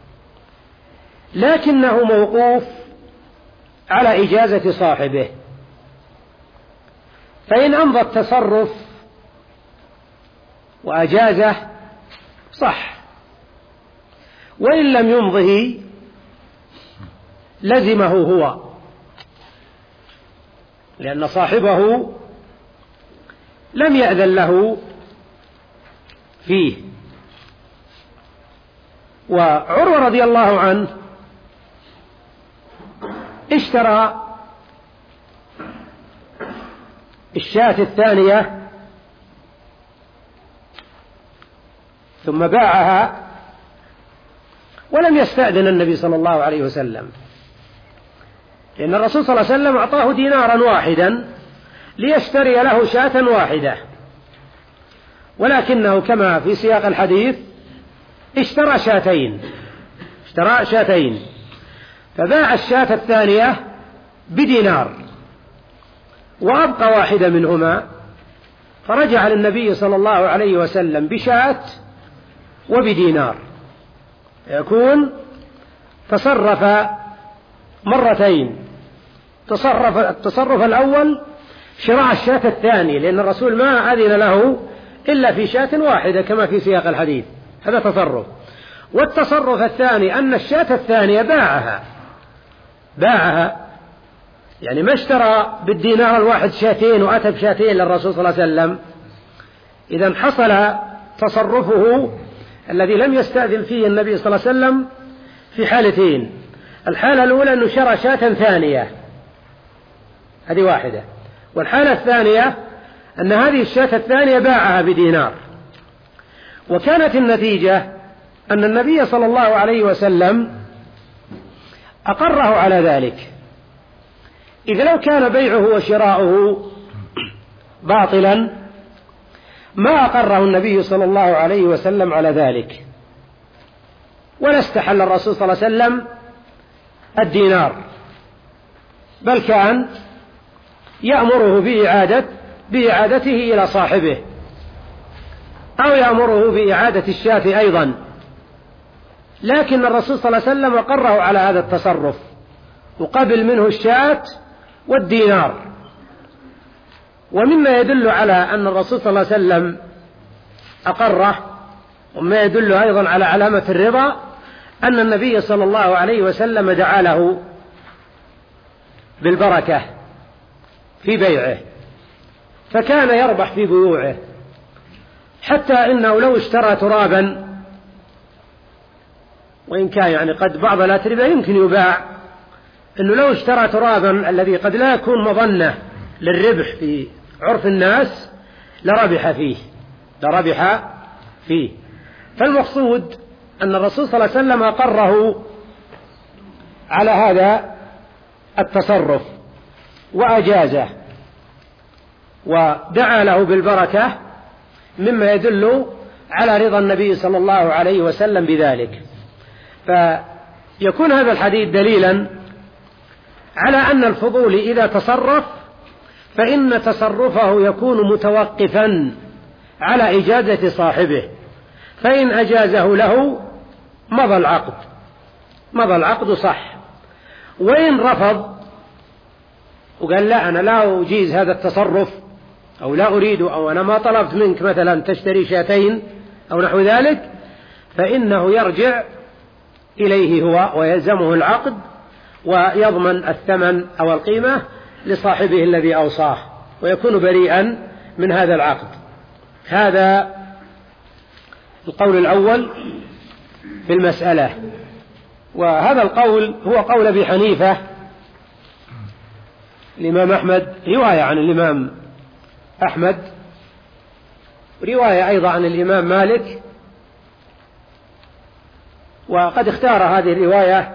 لكنه موقوف على إجازة صاحبه، فإن أمضى التصرف وأجازه صح، وإن لم يمضه لزمه هو، لأن صاحبه لم يأذن له فيه. وعروة رضي الله عنه اشترى الشاة الثانية ثم باعها ولم يستأذن النبي صلى الله عليه وسلم، لأن الرسول صلى الله عليه وسلم أعطاه دينارا واحدا ليشتري له شاة واحدة، ولكنه كما في سياق الحديث اشترى شاتين اشترى شاتين فباع الشاة الثانية بدينار وأبقى واحدة منهما، فرجع للنبي صلى الله عليه وسلم بشاة وبدينار، يكون تصرف مرتين. تصرف التصرف الأول شراء الشاة الثانية، لأن الرسول ما أذن له إلا في شاة واحدة كما في سياق الحديث، هذا تصرف. والتصرف الثاني أن الشاة الثانية باعها باعها يعني ما اشترى بالدينار الواحد شاتين وأتى بشاتين للرسول صلى الله عليه وسلم. إذا حصل تصرفه الذي لم يستأذن فيه النبي صلى الله عليه وسلم في حالتين: الحالة الأولى أنه شرى شاة ثانية، هذه واحدة، والحالة الثانية أن هذه الشاة الثانية باعها بدينار. وكانت النتيجة أن النبي صلى الله عليه وسلم أقره على ذلك، إذ لو كان بيعه وشراؤه باطلا ما أقره النبي صلى الله عليه وسلم على ذلك، ولا استحل الرسول صلى الله عليه وسلم الدينار، بل كان يأمره بإعادة بإعادته إلى صاحبه، أو يأمره بإعادة الشاة أيضا. لكن الرسول صلى الله عليه وسلم أقره على هذا التصرف وقبل منه الشاة والدينار. ومما يدل على أن الرسول صلى الله عليه وسلم أقره، وما يدل أيضا على علامة الرضا، أن النبي صلى الله عليه وسلم دعا له بالبركة في بيعه، فكان يربح في بيوعه. حتى إنه لو اشترى ترابا، وإن كان يعني قد بعض الأتربة يمكن يباع، إنه لو اشترى ترابا الذي قد لا يكون مظنة للربح في عرف الناس لربح فيه لربح فيه فالمقصود أن الرسول صلى الله عليه وسلم أقره على هذا التصرف وأجازه ودعا له بالبركة، مما يدل على رضا النبي صلى الله عليه وسلم بذلك. فيكون هذا الحديث دليلا على أن الفضول إذا تصرف فإن تصرفه يكون متوقفا على إجازة صاحبه، فإن أجازه له مضى العقد مضى العقد صح، وإن رفض وقال لا أنا لا أجيز هذا التصرف أو لا أريد أو أنا ما طلبت منك مثلا تشتري شاتين أو نحو ذلك، فإنه يرجع إليه هو ويلزمه العقد ويضمن الثمن أو القيمة لصاحبه الذي أوصاه، ويكون بريئا من هذا العقد. هذا القول الأول في المسألة. وهذا القول هو قول أبي حنيفة، الإمام أحمد رواية عن الإمام أحمد، رواية أيضا عن الإمام مالك، وقد اختار هذه الرواية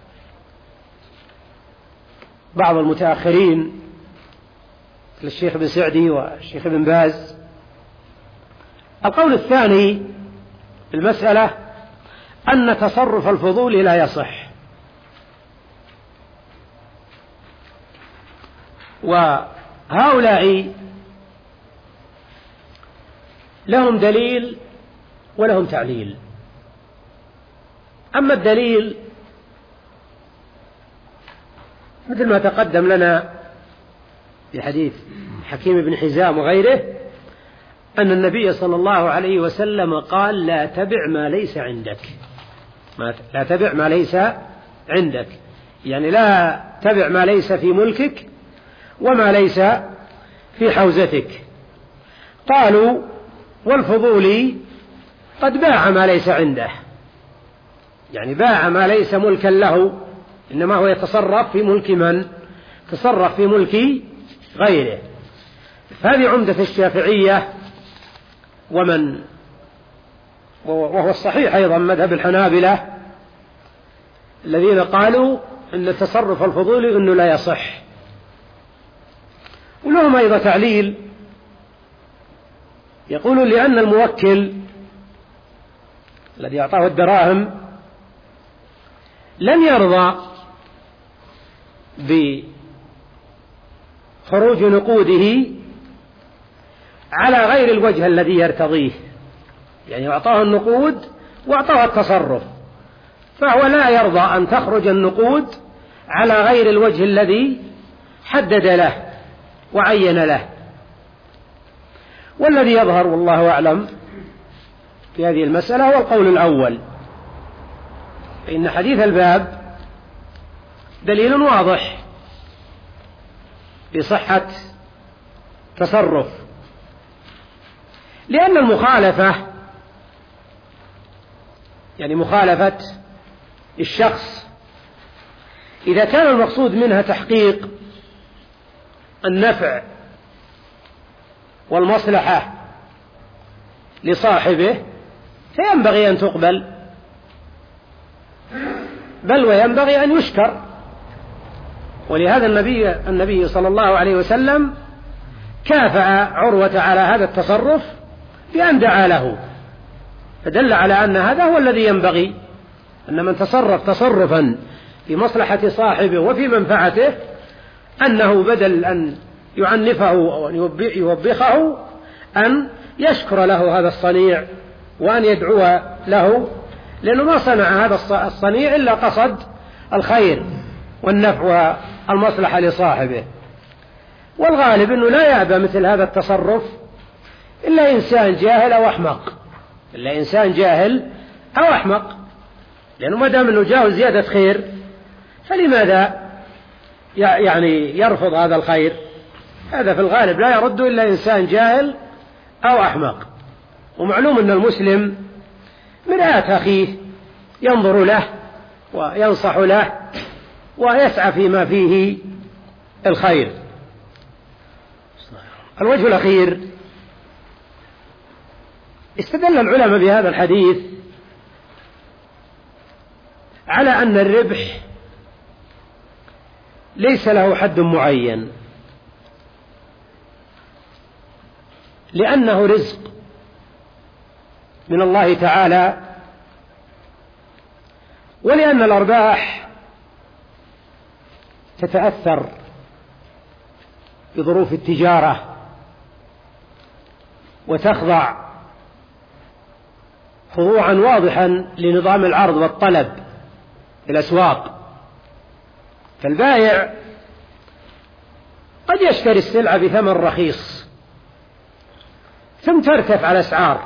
بعض المتأخرين الشيخ بن سعدي والشيخ بن باز. القول الثاني في المسألة أن تصرف الفضول لا يصح، وهؤلاء لهم دليل ولهم تعليل. أما الدليل مثل ما تقدم لنا في حديث حكيم بن حزام وغيره أن النبي صلى الله عليه وسلم قال لا تبع ما ليس عندك ما لا تبع ما ليس عندك، يعني لا تبع ما ليس في ملكك وما ليس في حوزتك. قالوا والفضولي قد باع ما ليس عنده، يعني باع ما ليس ملكا له، إنما هو يتصرف في ملك من؟ تصرف في ملك غيره. هذه عمدة الشافعية، ومن وهو الصحيح أيضا مذهب الحنابلة الذين قالوا أن تصرف الفضولي أنه لا يصح. ولهم أيضا تعليل، يقولون لأن الموكل الذي أعطاه الدراهم لم يرضى بخروج نقوده على غير الوجه الذي يرتضيه، يعني أعطاه النقود وأعطاه التصرف، فهو لا يرضى أن تخرج النقود على غير الوجه الذي حدد له وعين له. والذي يظهر والله أعلم في هذه المسألة هو القول الأول، فإن حديث الباب دليل واضح بصحة تصرف، لأن المخالفة يعني مخالفة الشخص إذا كان المقصود منها تحقيق النفع والمصلحة لصاحبه فينبغي أن تقبل، بل وينبغي أن يشكر. ولهذا النبي النبي صلى الله عليه وسلم كافأ عروة على هذا التصرف بأن دعا له، فدل على أن هذا هو الذي ينبغي، أن من تصرف تصرفا في مصلحة صاحبه وفي منفعته أنه بدل أن يعنفه أو أن يوبخه أن يشكر له هذا الصنيع وأن يدعو له، لأنه ما صنع هذا الصنيع إلا قصد الخير والنفع والمصلحة لصاحبه. والغالب أنه لا يأبى مثل هذا التصرف إلا إنسان جاهل أو أحمق إلا إنسان جاهل أو أحمق لأنه ما دام أنه جاء زيادة خير فلماذا يعني يرفض هذا الخير؟ هذا في الغالب لا يرد إلا إنسان جاهل أو أحمق. ومعلوم أن المسلم مرآة أخيه، ينظر له وينصح له ويسعى فيما فيه الخير. الوجه الأخير، استدل العلماء بهذا الحديث على أن الربح ليس له حد معين، لأنه رزق من الله تعالى، ولأن الأرباح تتأثر بظروف التجارة وتخضع خضوعا واضحا لنظام العرض والطلب في الأسواق. فالبائع قد يشتري السلعة بثمن رخيص ثم ترتفع الأسعار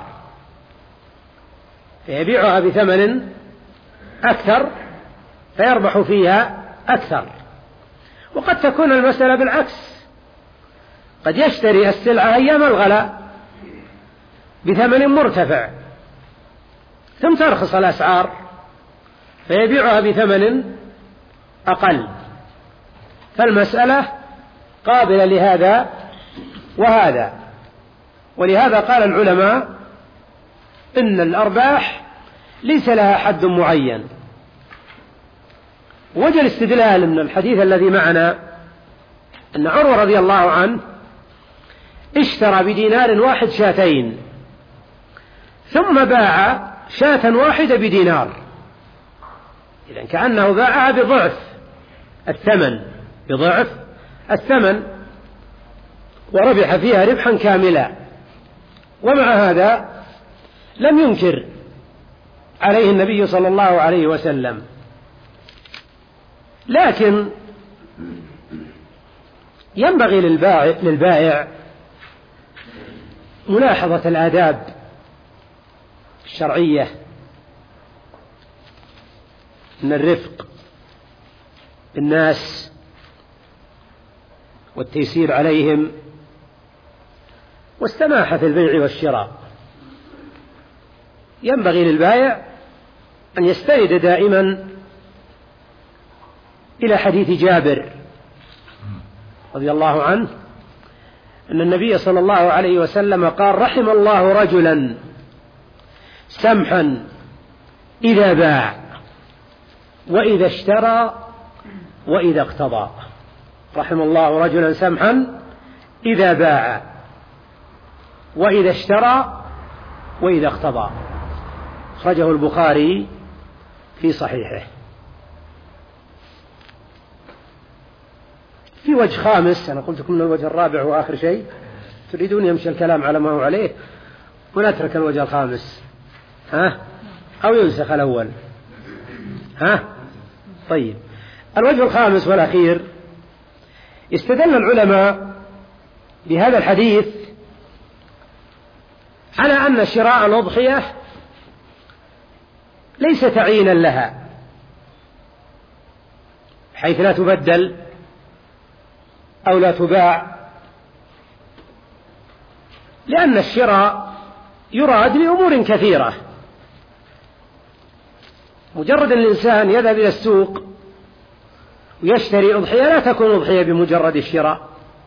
فيبيعها بثمن أكثر فيربح فيها أكثر. وقد تكون المسألة بالعكس، قد يشتري السلعة أيام الغلاء بثمن مرتفع ثم ترخص الأسعار فيبيعها بثمن أقل. فالمسألة قابلة لهذا وهذا، ولهذا قال العلماء إن الأرباح ليس لها حد معين. وجه الاستدلال من الحديث الذي معنا أن عروة رضي الله عنه اشترى بدينار واحد شاتين ثم باع شاة واحدة بدينار، إذن كأنه باعها بضعف الثمن بضعف الثمن وربح فيها ربحا كاملا. ومع هذا لم ينكر عليه النبي صلى الله عليه وسلم، لكن ينبغي للبائع, للبائع ملاحظة الآداب الشرعية من الرفق بالناس والتيسير عليهم والسماحة في البيع والشراء. ينبغي للبائع أن يستند دائما إلى حديث جابر رضي الله عنه أن النبي صلى الله عليه وسلم قال: رحم الله رجلا سمحا إذا باع وإذا اشترى وإذا اقتضى. رحم الله رجلا سمحا إذا باع وإذا اشترى وإذا اقتضى. أخرجه البخاري في صحيحه. في وجه خامس، أنا قلت لكم من الوجه الرابع وآخر شيء، تريدون يمشي الكلام على ما هو عليه ونترك الوجه الخامس ها أو ينسخ الأول ها؟ طيب، الوجه الخامس والأخير، استدل العلماء بهذا الحديث على أن شراء الأضحية ليس تعيينا لها، حيث لا تبدل أو لا تباع، لأن الشراء يراد لأمور كثيرة. مجرد الإنسان يذهب إلى السوق ويشتري أضحية لا تكون أضحية بمجرد الشراء.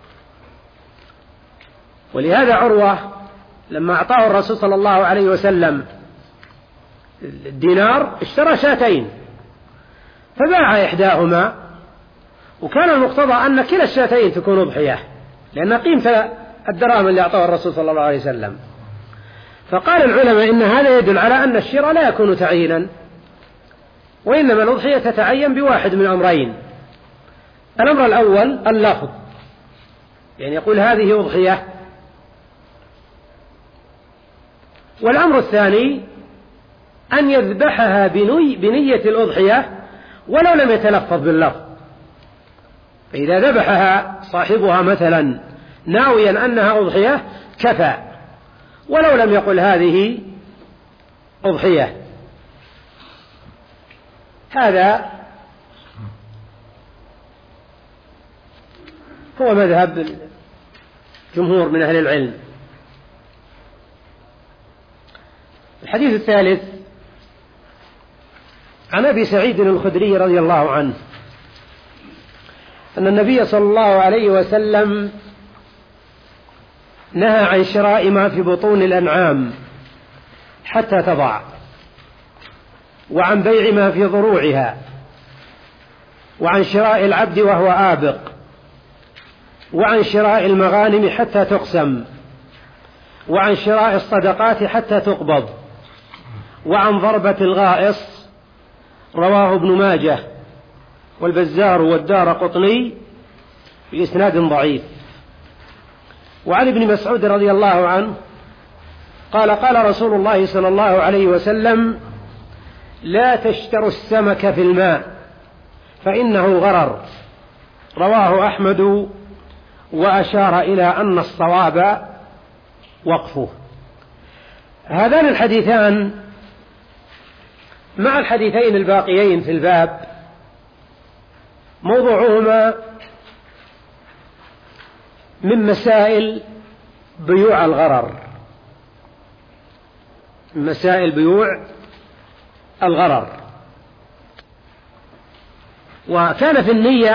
ولهذا عروة لما أعطاه الرسول صلى الله عليه وسلم الدينار اشترى شاتين فباع إحداهما، وكان المقتضى أن كلا الشاتين تكون أضحية لأن قيمة الدراهم اللي أعطاه الرسول صلى الله عليه وسلم. فقال العلماء إن هذا يدل على أن الشراء لا يكون تعيينا، وإنما الأضحية تتعين بواحد من أمرين: الأمر الأول اللفظ، يعني يقول هذه أضحية، والأمر الثاني أن يذبحها بني بنية الأضحية ولو لم يتلفظ باللفظ. فإذا ذبحها صاحبها مثلا ناويا أنها أضحية كفى ولو لم يقل هذه أضحية. هذا هو مذهب جمهور من أهل العلم. الحديث الثالث عن أبي سعيد الخدري رضي الله عنه أن النبي صلى الله عليه وسلم نهى عن شراء ما في بطون الأنعام حتى تضع، وعن بيع ما في ضروعها، وعن شراء العبد وهو آبق، وعن شراء المغانم حتى تقسم، وعن شراء الصدقات حتى تقبض، وعن ضربة الغائص. رواه ابن ماجه والبزار والدار قطني بإسناد ضعيف. وعن ابن مسعود رضي الله عنه قال قال رسول الله صلى الله عليه وسلم: لا تشتروا السمك في الماء فإنه غرر. رواه أحمد، وأشار إلى أن الصواب وقفه. هذان الحديثان مع الحديثين الباقيين في الباب موضوعهما من مسائل بيوع الغرر، من مسائل بيوع الغرر. وكان في النية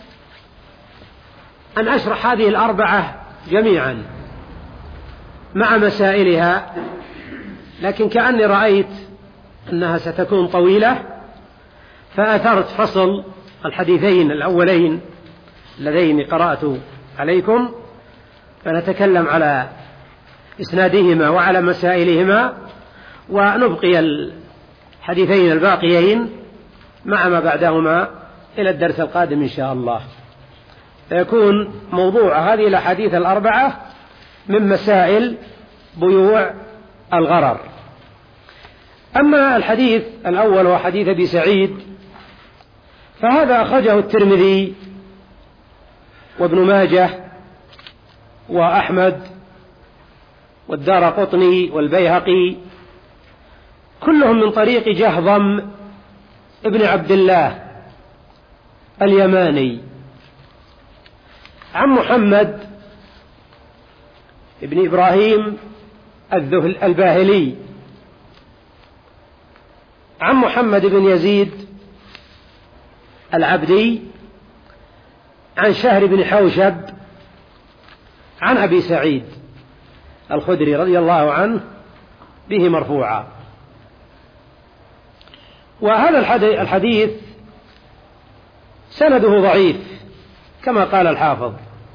أن أشرح هذه الأربعة جميعا مع مسائلها، لكن كأني رأيت أنها ستكون طويلة فأثرت فصل الحديثين الأولين اللذين قرأت عليكم، فنتكلم على إسنادهما وعلى مسائلهما، ونبقي الحديثين الباقيين مع ما بعدهما إلى الدرس القادم إن شاء الله. فيكون موضوع هذه الأحاديث الأربعة من مسائل بيوع الغرر. أما الحديث الأول وحديث أبي سعيد فهذا أخرجه الترمذي وابن ماجه وأحمد والدار قطني والبيهقي، كلهم من طريق جهضم ابن عبد الله اليماني عن محمد ابن إبراهيم الباهلي عن محمد بن يزيد العبدي عن شهر بن حوشب عن أبي سعيد الخدري رضي الله عنه به مرفوعا. وهذا الحديث سنده ضعيف كما قال الحافظ،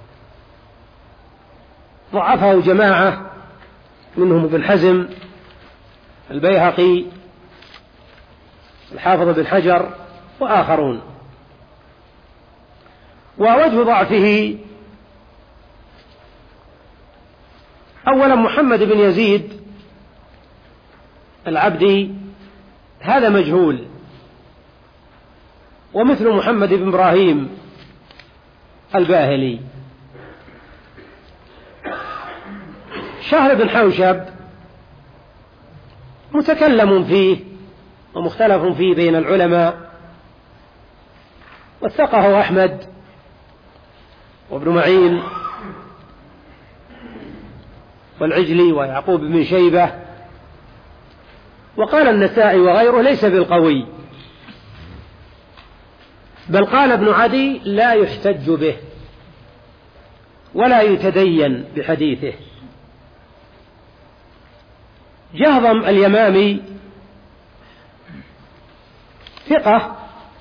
ضعفه جماعة منهم ابن حزم، البيهقي، الحافظ بن حجر وآخرون. ووجه ضعفه أولا محمد بن يزيد العبدي هذا مجهول، ومثل محمد بن إبراهيم الباهلي. شهر بن حوشب متكلم فيه ومختلف فيه بين العلماء، وثقه أحمد وابن معين والعجلي ويعقوب بن شيبة، وقال النسائي وغيره ليس بالقوي، بل قال ابن عدي لا يحتج به ولا يتدين بحديثه. جهضم اليمامي ثقة،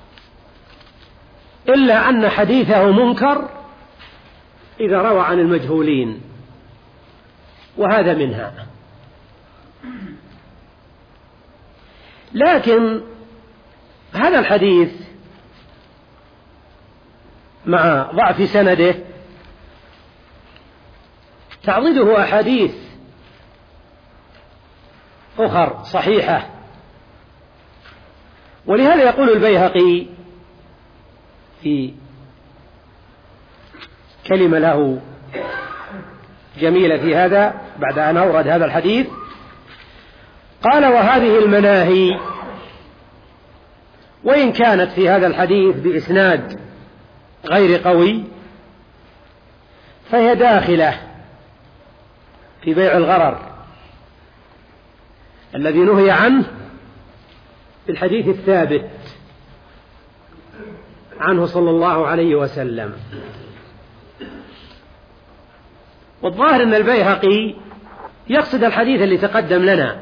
إلا أن حديثه منكر إذا روى عن المجهولين، وهذا منها. لكن هذا الحديث مع ضعف سنده تعضده أحاديث أخر صحيحة، ولهذا يقول البيهقي في كلمة له جميلة في هذا بعد أن أورد هذا الحديث، قال: وهذه المناهي وإن كانت في هذا الحديث بإسناد غير قوي فهي داخلة في بيع الغرر، الذي نهي عنه في الحديث الثابت عنه صلى الله عليه وسلم. والظاهر أن البيهقي يقصد الحديث اللي تقدم لنا،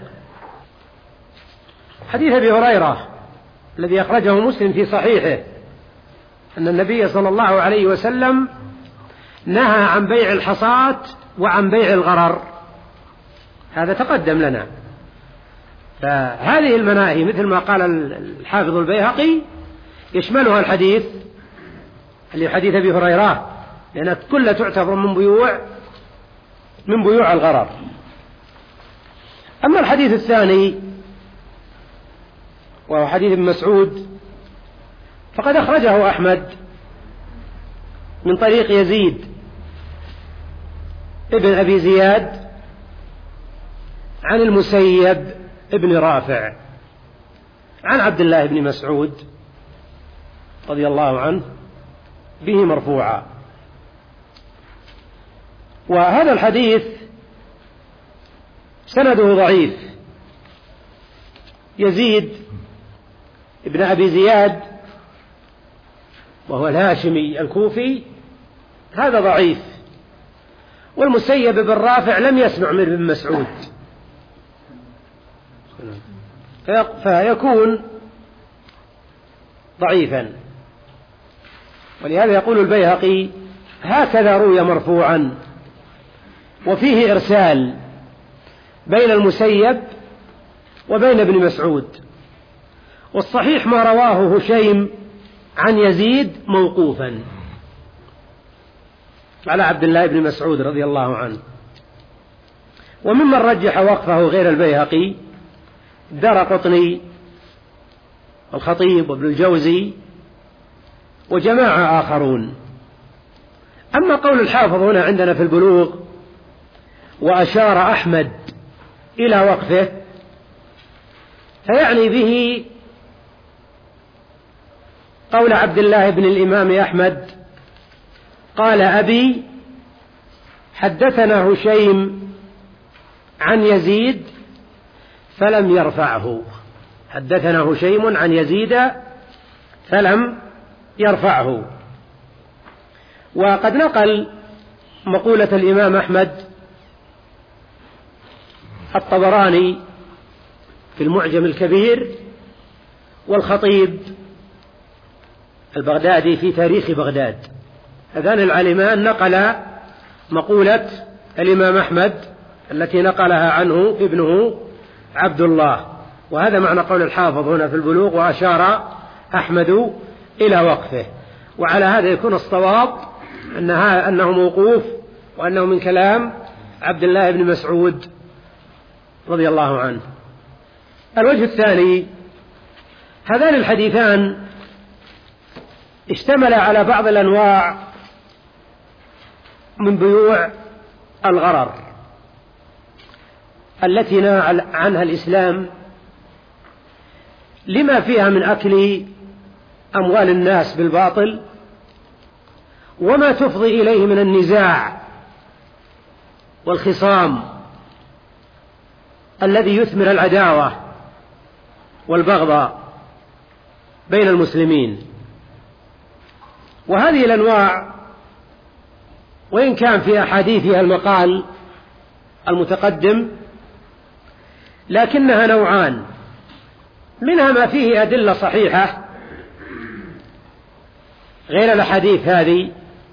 حديث أبي هريرة الذي أخرجه مسلم في صحيحه أن النبي صلى الله عليه وسلم نهى عن بيع الحصاة وعن بيع الغرر، هذا تقدم لنا. فهذه المناهي مثل ما قال الحافظ البيهقي يشملها الحديث اللي حديث أبي هريرة، لأنها كلها تعتبر من بيوع من بيوع الغرر. أما الحديث الثاني وهو حديث ابن مسعود فقد أخرجه أحمد من طريق يزيد ابن أبي زياد عن المسيب ابن رافع عن عبد الله بن مسعود رضي الله عنه به مرفوعا. وهذا الحديث سنده ضعيف، يزيد ابن أبي زياد وهو الهاشمي الكوفي هذا ضعيف، والمسيب بن رافع لم يسمع من ابن مسعود، فيكون ضعيفا. ولهذا يقول البيهقي هكذا روي مرفوعا وفيه إرسال بين المسيب وبين ابن مسعود، والصحيح ما رواه هشيم عن يزيد موقوفا على عبد الله بن مسعود رضي الله عنه. وممن رجح وقفه غير البيهقي الدارقطني الخطيب وابن الجوزي وجماعة آخرون. أما قول الحافظ هنا عندنا في البلوغ وأشار أحمد إلى وقفه فيعني به قول عبد الله بن الإمام أحمد قال أبي حدثنا هشيم عن يزيد فلم يرفعه، حدثنا هشيم عن يزيد فلم يرفعه. وقد نقل مقولة الإمام أحمد الطبراني في المعجم الكبير والخطيب البغدادي في تاريخ بغداد، هذان العالمان نقل مقولة الإمام أحمد التي نقلها عنه ابنه عبد الله، وهذا معنى قول الحافظ هنا في البلوغ وأشار أحمد إلى وقفه. وعلى هذا يكون الصواب أنها أنه موقوف وأنه من كلام عبد الله بن مسعود رضي الله عنه. الوجه الثاني هذان الحديثان اشتمل على بعض الأنواع من بيوع الغرر التي نهى عنها الإسلام لما فيها من أكل أموال الناس بالباطل وما تفضي إليه من النزاع والخصام الذي يثمر العداوة والبغضاء بين المسلمين. وهذه الأنواع وإن كان في أحاديثها المقال المتقدم لكنها نوعان، منها ما فيه أدلة صحيحة غير الأحاديث هذه،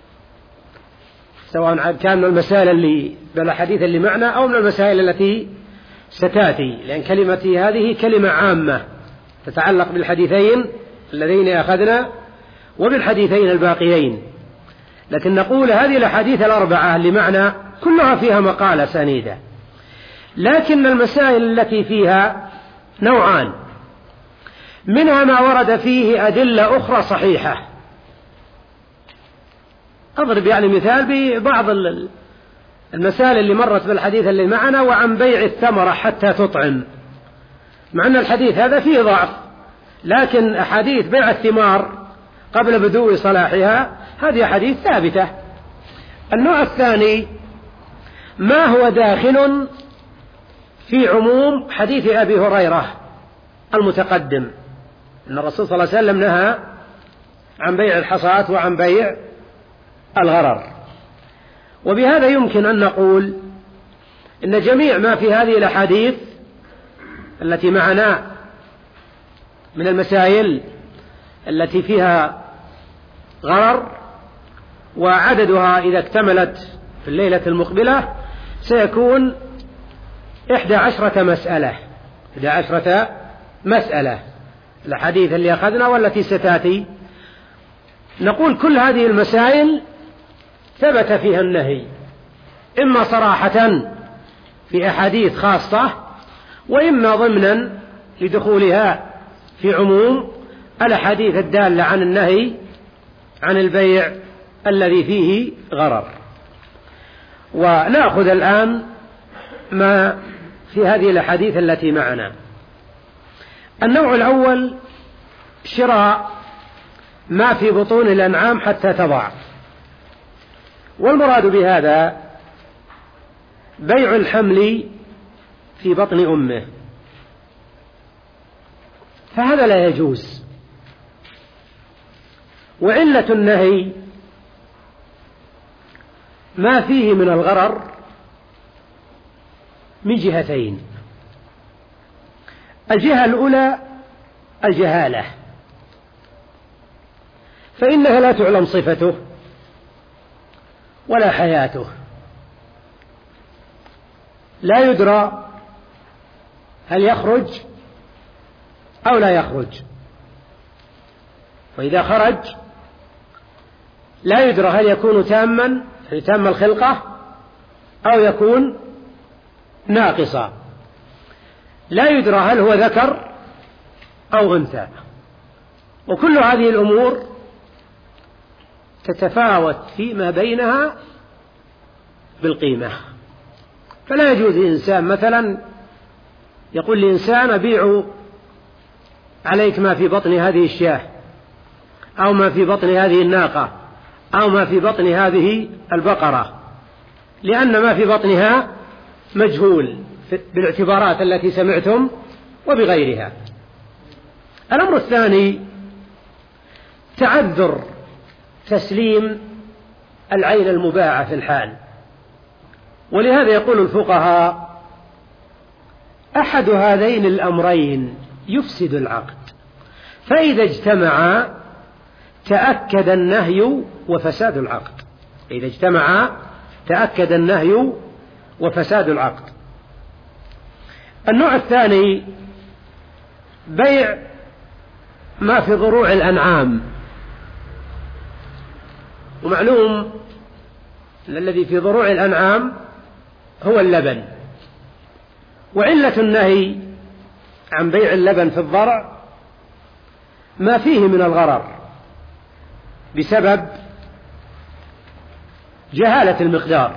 سواء كان من المسائل اللي بالأحاديث اللي معنا أو من المسائل التي ستأتي، لأن كلمتي هذه كلمة عامة تتعلق بالحديثين اللذين أخذنا وبالحديثين الباقيين. لكن نقول هذه الأحاديث الأربعة اللي معنا كلها فيها مقالة سنيدة، لكن المسائل التي فيها نوعان، منها ما ورد فيه أدلة أخرى صحيحة. أضرب يعني مثال ببعض المسائل اللي مرت بالحديث اللي معنا وعن بيع الثمرة حتى تطعم، مع أن الحديث هذا فيه ضعف، لكن أحاديث بيع الثمار قبل بدو صلاحها هذه أحاديث ثابتة. النوع الثاني ما هو داخل في عموم حديث أبي هريرة المتقدم أن الرسول صلى الله عليه وسلم نهى عن بيع الحصاة وعن بيع الغرر. وبهذا يمكن أن نقول إن جميع ما في هذه الأحاديث التي معنا من المسائل التي فيها غرر وعددها إذا اكتملت في الليلة المقبلة سيكون إحدى عشرة مسألة إحدى عشرة مسألة الحديث اللي أخذنا والتي ستأتي. نقول كل هذه المسائل ثبت فيها النهي إما صراحة في أحاديث خاصة وإما ضمنا لدخولها في عموم الأحاديث الدالة عن النهي عن البيع الذي فيه غرر. ونأخذ الآن ما في هذه الأحاديث التي معنا. النوع الأول شراء ما في بطون الأنعام حتى تضع، والمراد بهذا بيع الحمل في بطن أمه، فهذا لا يجوز. وعلة النهي ما فيه من الغرر من جهتين. الجهة الأولى الجهالة، فإنها لا تعلم صفته ولا حياته، لا يدرى هل يخرج أو لا يخرج، وإذا خرج لا يدرى هل يكون تاما يعني تام الخلقة أو يكون ناقصا، لا يدرى هل هو ذكر أو أنثى. وكل هذه الأمور تتفاوت فيما بينها بالقيمة، فلا يجوز لإنسان مثلا يقول لإنسان أبيع عليك ما في بطن هذه الشاة أو ما في بطن هذه الناقة أو ما في بطن هذه البقرة، لأن ما في بطنها مجهول بالاعتبارات التي سمعتم وبغيرها. الأمر الثاني تعذر تسليم العين المباعة في الحال، ولهذا يقول الفقهاء أحد هذين الأمرين يفسد العقد، فإذا اجتمعا تأكد النهي وفساد العقد. إذا اجتمعا تأكد النهي وفساد العقد. النوع الثاني بيع ما في ضروع الأنعام، ومعلوم أن الذي في ضروع الأنعام هو اللبن، وعلة النهي عن بيع اللبن في الضرع ما فيه من الغرر بسبب جهالة المقدار.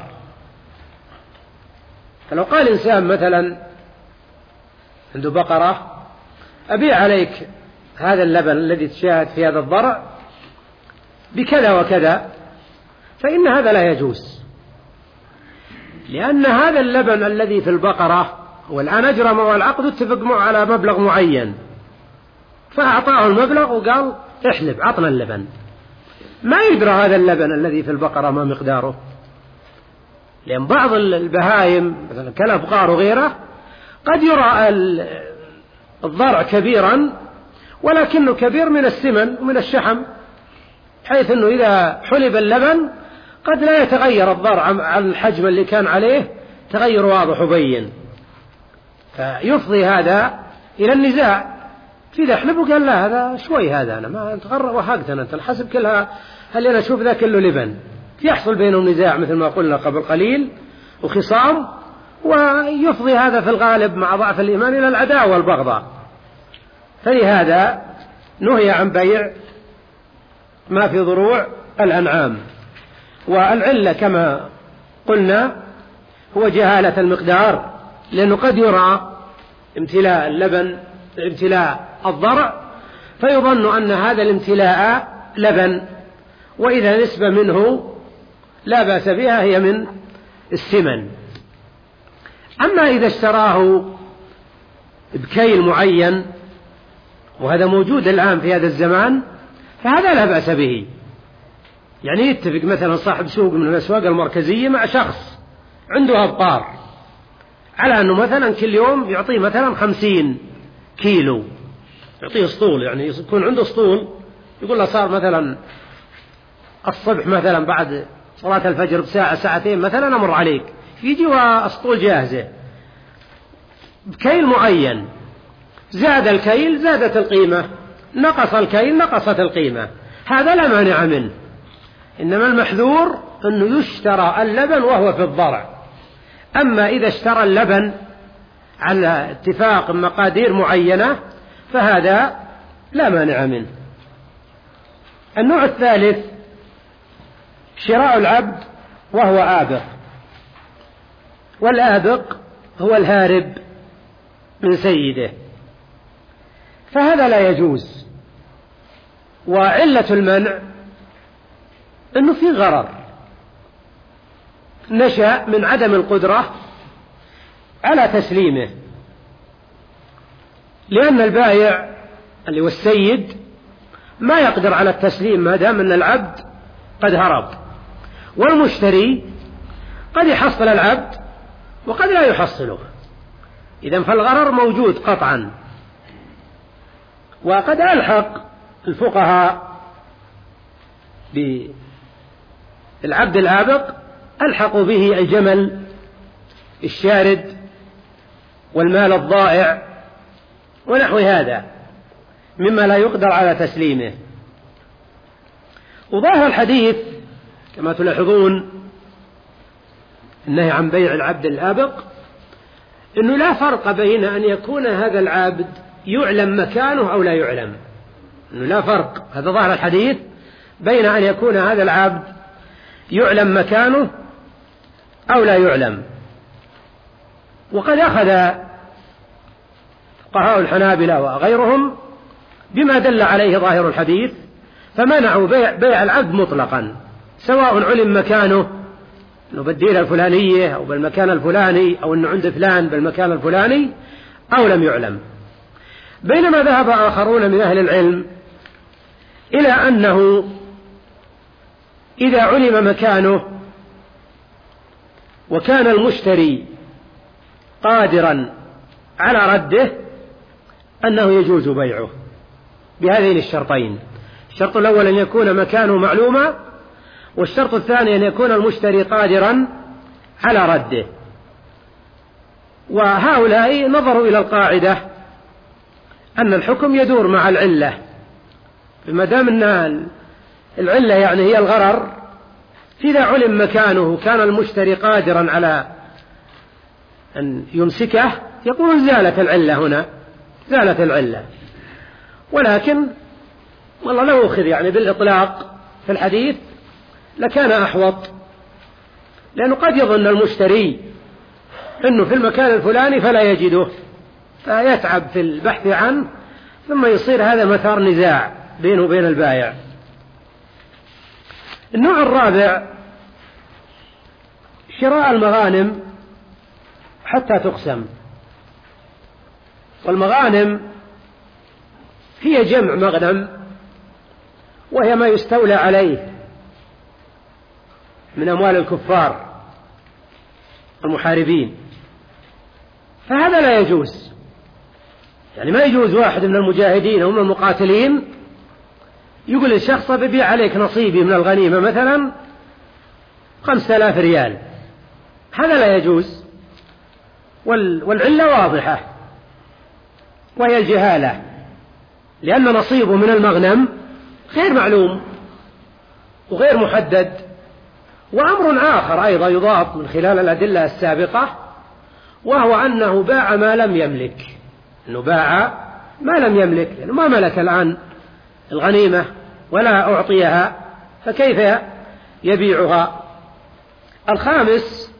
فلو قال إنسان مثلا عنده بقرة أبيع عليك هذا اللبن الذي تشاهد في هذا الضرع بكذا وكذا، فإن هذا لا يجوز، لأن هذا اللبن الذي في البقرة والآن أجرى معه العقد اتفق معه على مبلغ معين، فأعطاه المبلغ وقال احلب عطنا اللبن، ما يدرى هذا اللبن الذي في البقرة ما مقداره، لأن بعض البهائم مثلا كالأبقار وغيره قد يرى الضرع كبيرا ولكنه كبير من السمن ومن الشحم، حيث أنه إذا حلب اللبن قد لا يتغير الضرع عن الحجم اللي كان عليه تغير واضح وبين، فيفضي هذا إلى النزاع. في ذا حلب قال لا هذا شوي، هذا أنا ما تغرق وهقتنا أنت الحسب كلها، هل أنا أشوف ذا كله لبن، يحصل بينهم نزاع مثل ما قلنا قبل قليل وخصام، ويفضي هذا في الغالب مع ضعف الإيمان إلى العداوة والبغضاء. فلهذا نهي عن بيع ما في ضروع الأنعام. والعلة كما قلنا هو جهالة المقدار، لأنه قد يرى امتلاء اللبن امتلاء الضرع فيظن أن هذا الامتلاء لبن، وإذا نسبة منه لا بأس بها هي من السمن. أما إذا اشتراه بكيل معين، وهذا موجود الآن في هذا الزمان، فهذا لا بأس به. يعني يتفق مثلا صاحب سوق من الأسواق المركزية مع شخص عنده أبقار على أنه مثلا كل يوم يعطيه مثلا خمسين كيلو، يعطيه اسطول، يعني يكون عنده اسطول، يقول له صار مثلا الصبح مثلا بعد صلاة الفجر بساعة ساعتين مثلا أمر عليك، يجي اسطول جاهزة بكيل معين، زاد الكيل زادت القيمة، نقص الكيل نقصت القيمة، هذا لا مانع منه. إنما المحذور أنه يشترى اللبن وهو في الضرع. أما إذا اشترى اللبن على اتفاق مقادير معينة فهذا لا مانع منه. النوع الثالث شراء العبد وهو آبق، والآبق هو الهارب من سيده، فهذا لا يجوز. وعلة المنع أنه في غرر نشأ من عدم القدرة على تسليمه، لأن البائع اللي هو السيد ما يقدر على التسليم ما دام أن العبد قد هرب، والمشتري قد يحصل العبد وقد لا يحصله. إذن فالغرر موجود قطعا. وقد ألحق الفقهاء بالعبد الآبق، ألحقوا به الجمل الشارد والمال الضائع ونحو هذا مما لا يقدر على تسليمه. وظاهر الحديث كما تلاحظون النهي عن بيع العبد الآبق أنه لا فرق بين أن يكون هذا العبد يعلم مكانه أو لا يعلم، أنه لا فرق، هذا ظاهر الحديث، بين أن يكون هذا العبد يعلم مكانه أو لا يعلم. وقد أخذ فقهاء الحنابلة وغيرهم بما دل عليه ظاهر الحديث، فمنعوا بيع, بيع العبد مطلقا، سواء علم مكانه أنه بالديرة الفلانية أو بالمكان الفلاني، أو أنه عند فلان بالمكان الفلاني، أو لم يعلم. بينما ذهب آخرون من أهل العلم إلى أنه إذا علم مكانه وكان المشتري قادرا على رده أنه يجوز بيعه بهذين الشرطين. الشرط الأول أن يكون مكانه معلوما، والشرط الثاني أن يكون المشتري قادرا على رده. وهؤلاء نظروا إلى القاعدة أن الحكم يدور مع العلة، فما دام أن العلة يعني هي الغرر، فإذا علم مكانه كان المشتري قادرا على أن يمسكه يقول زالت العلة هنا، زالت العلة. ولكن والله لو أخذ يعني بالإطلاق في الحديث لكان أحوط، لأنه قد يظن المشتري أنه في المكان الفلاني فلا يجده، فيتعب في البحث عنه، ثم يصير هذا مثار نزاع بينه وبين البائع. النوع الرابع شراء المغانم حتى تقسم. والمغانم هي جمع مغنم، وهي ما يستولى عليه من أموال الكفار المحاربين، فهذا لا يجوز. يعني ما يجوز واحد من المجاهدين أو من المقاتلين يقول للشخص ببيع عليك نصيبي من الغنيمة مثلا خمسة آلاف ريال، هذا لا يجوز. والعلة واضحة وهي الجهالة، لأن نصيبه من المغنم غير معلوم وغير محدد. وأمر آخر أيضا يضاف من خلال الأدلة السابقة، وهو أنه باع ما لم يملك، أنه باع ما لم يملك، لأنه ما ملك الآن الغنيمة ولا أعطيها، فكيف يبيعها؟ الخامس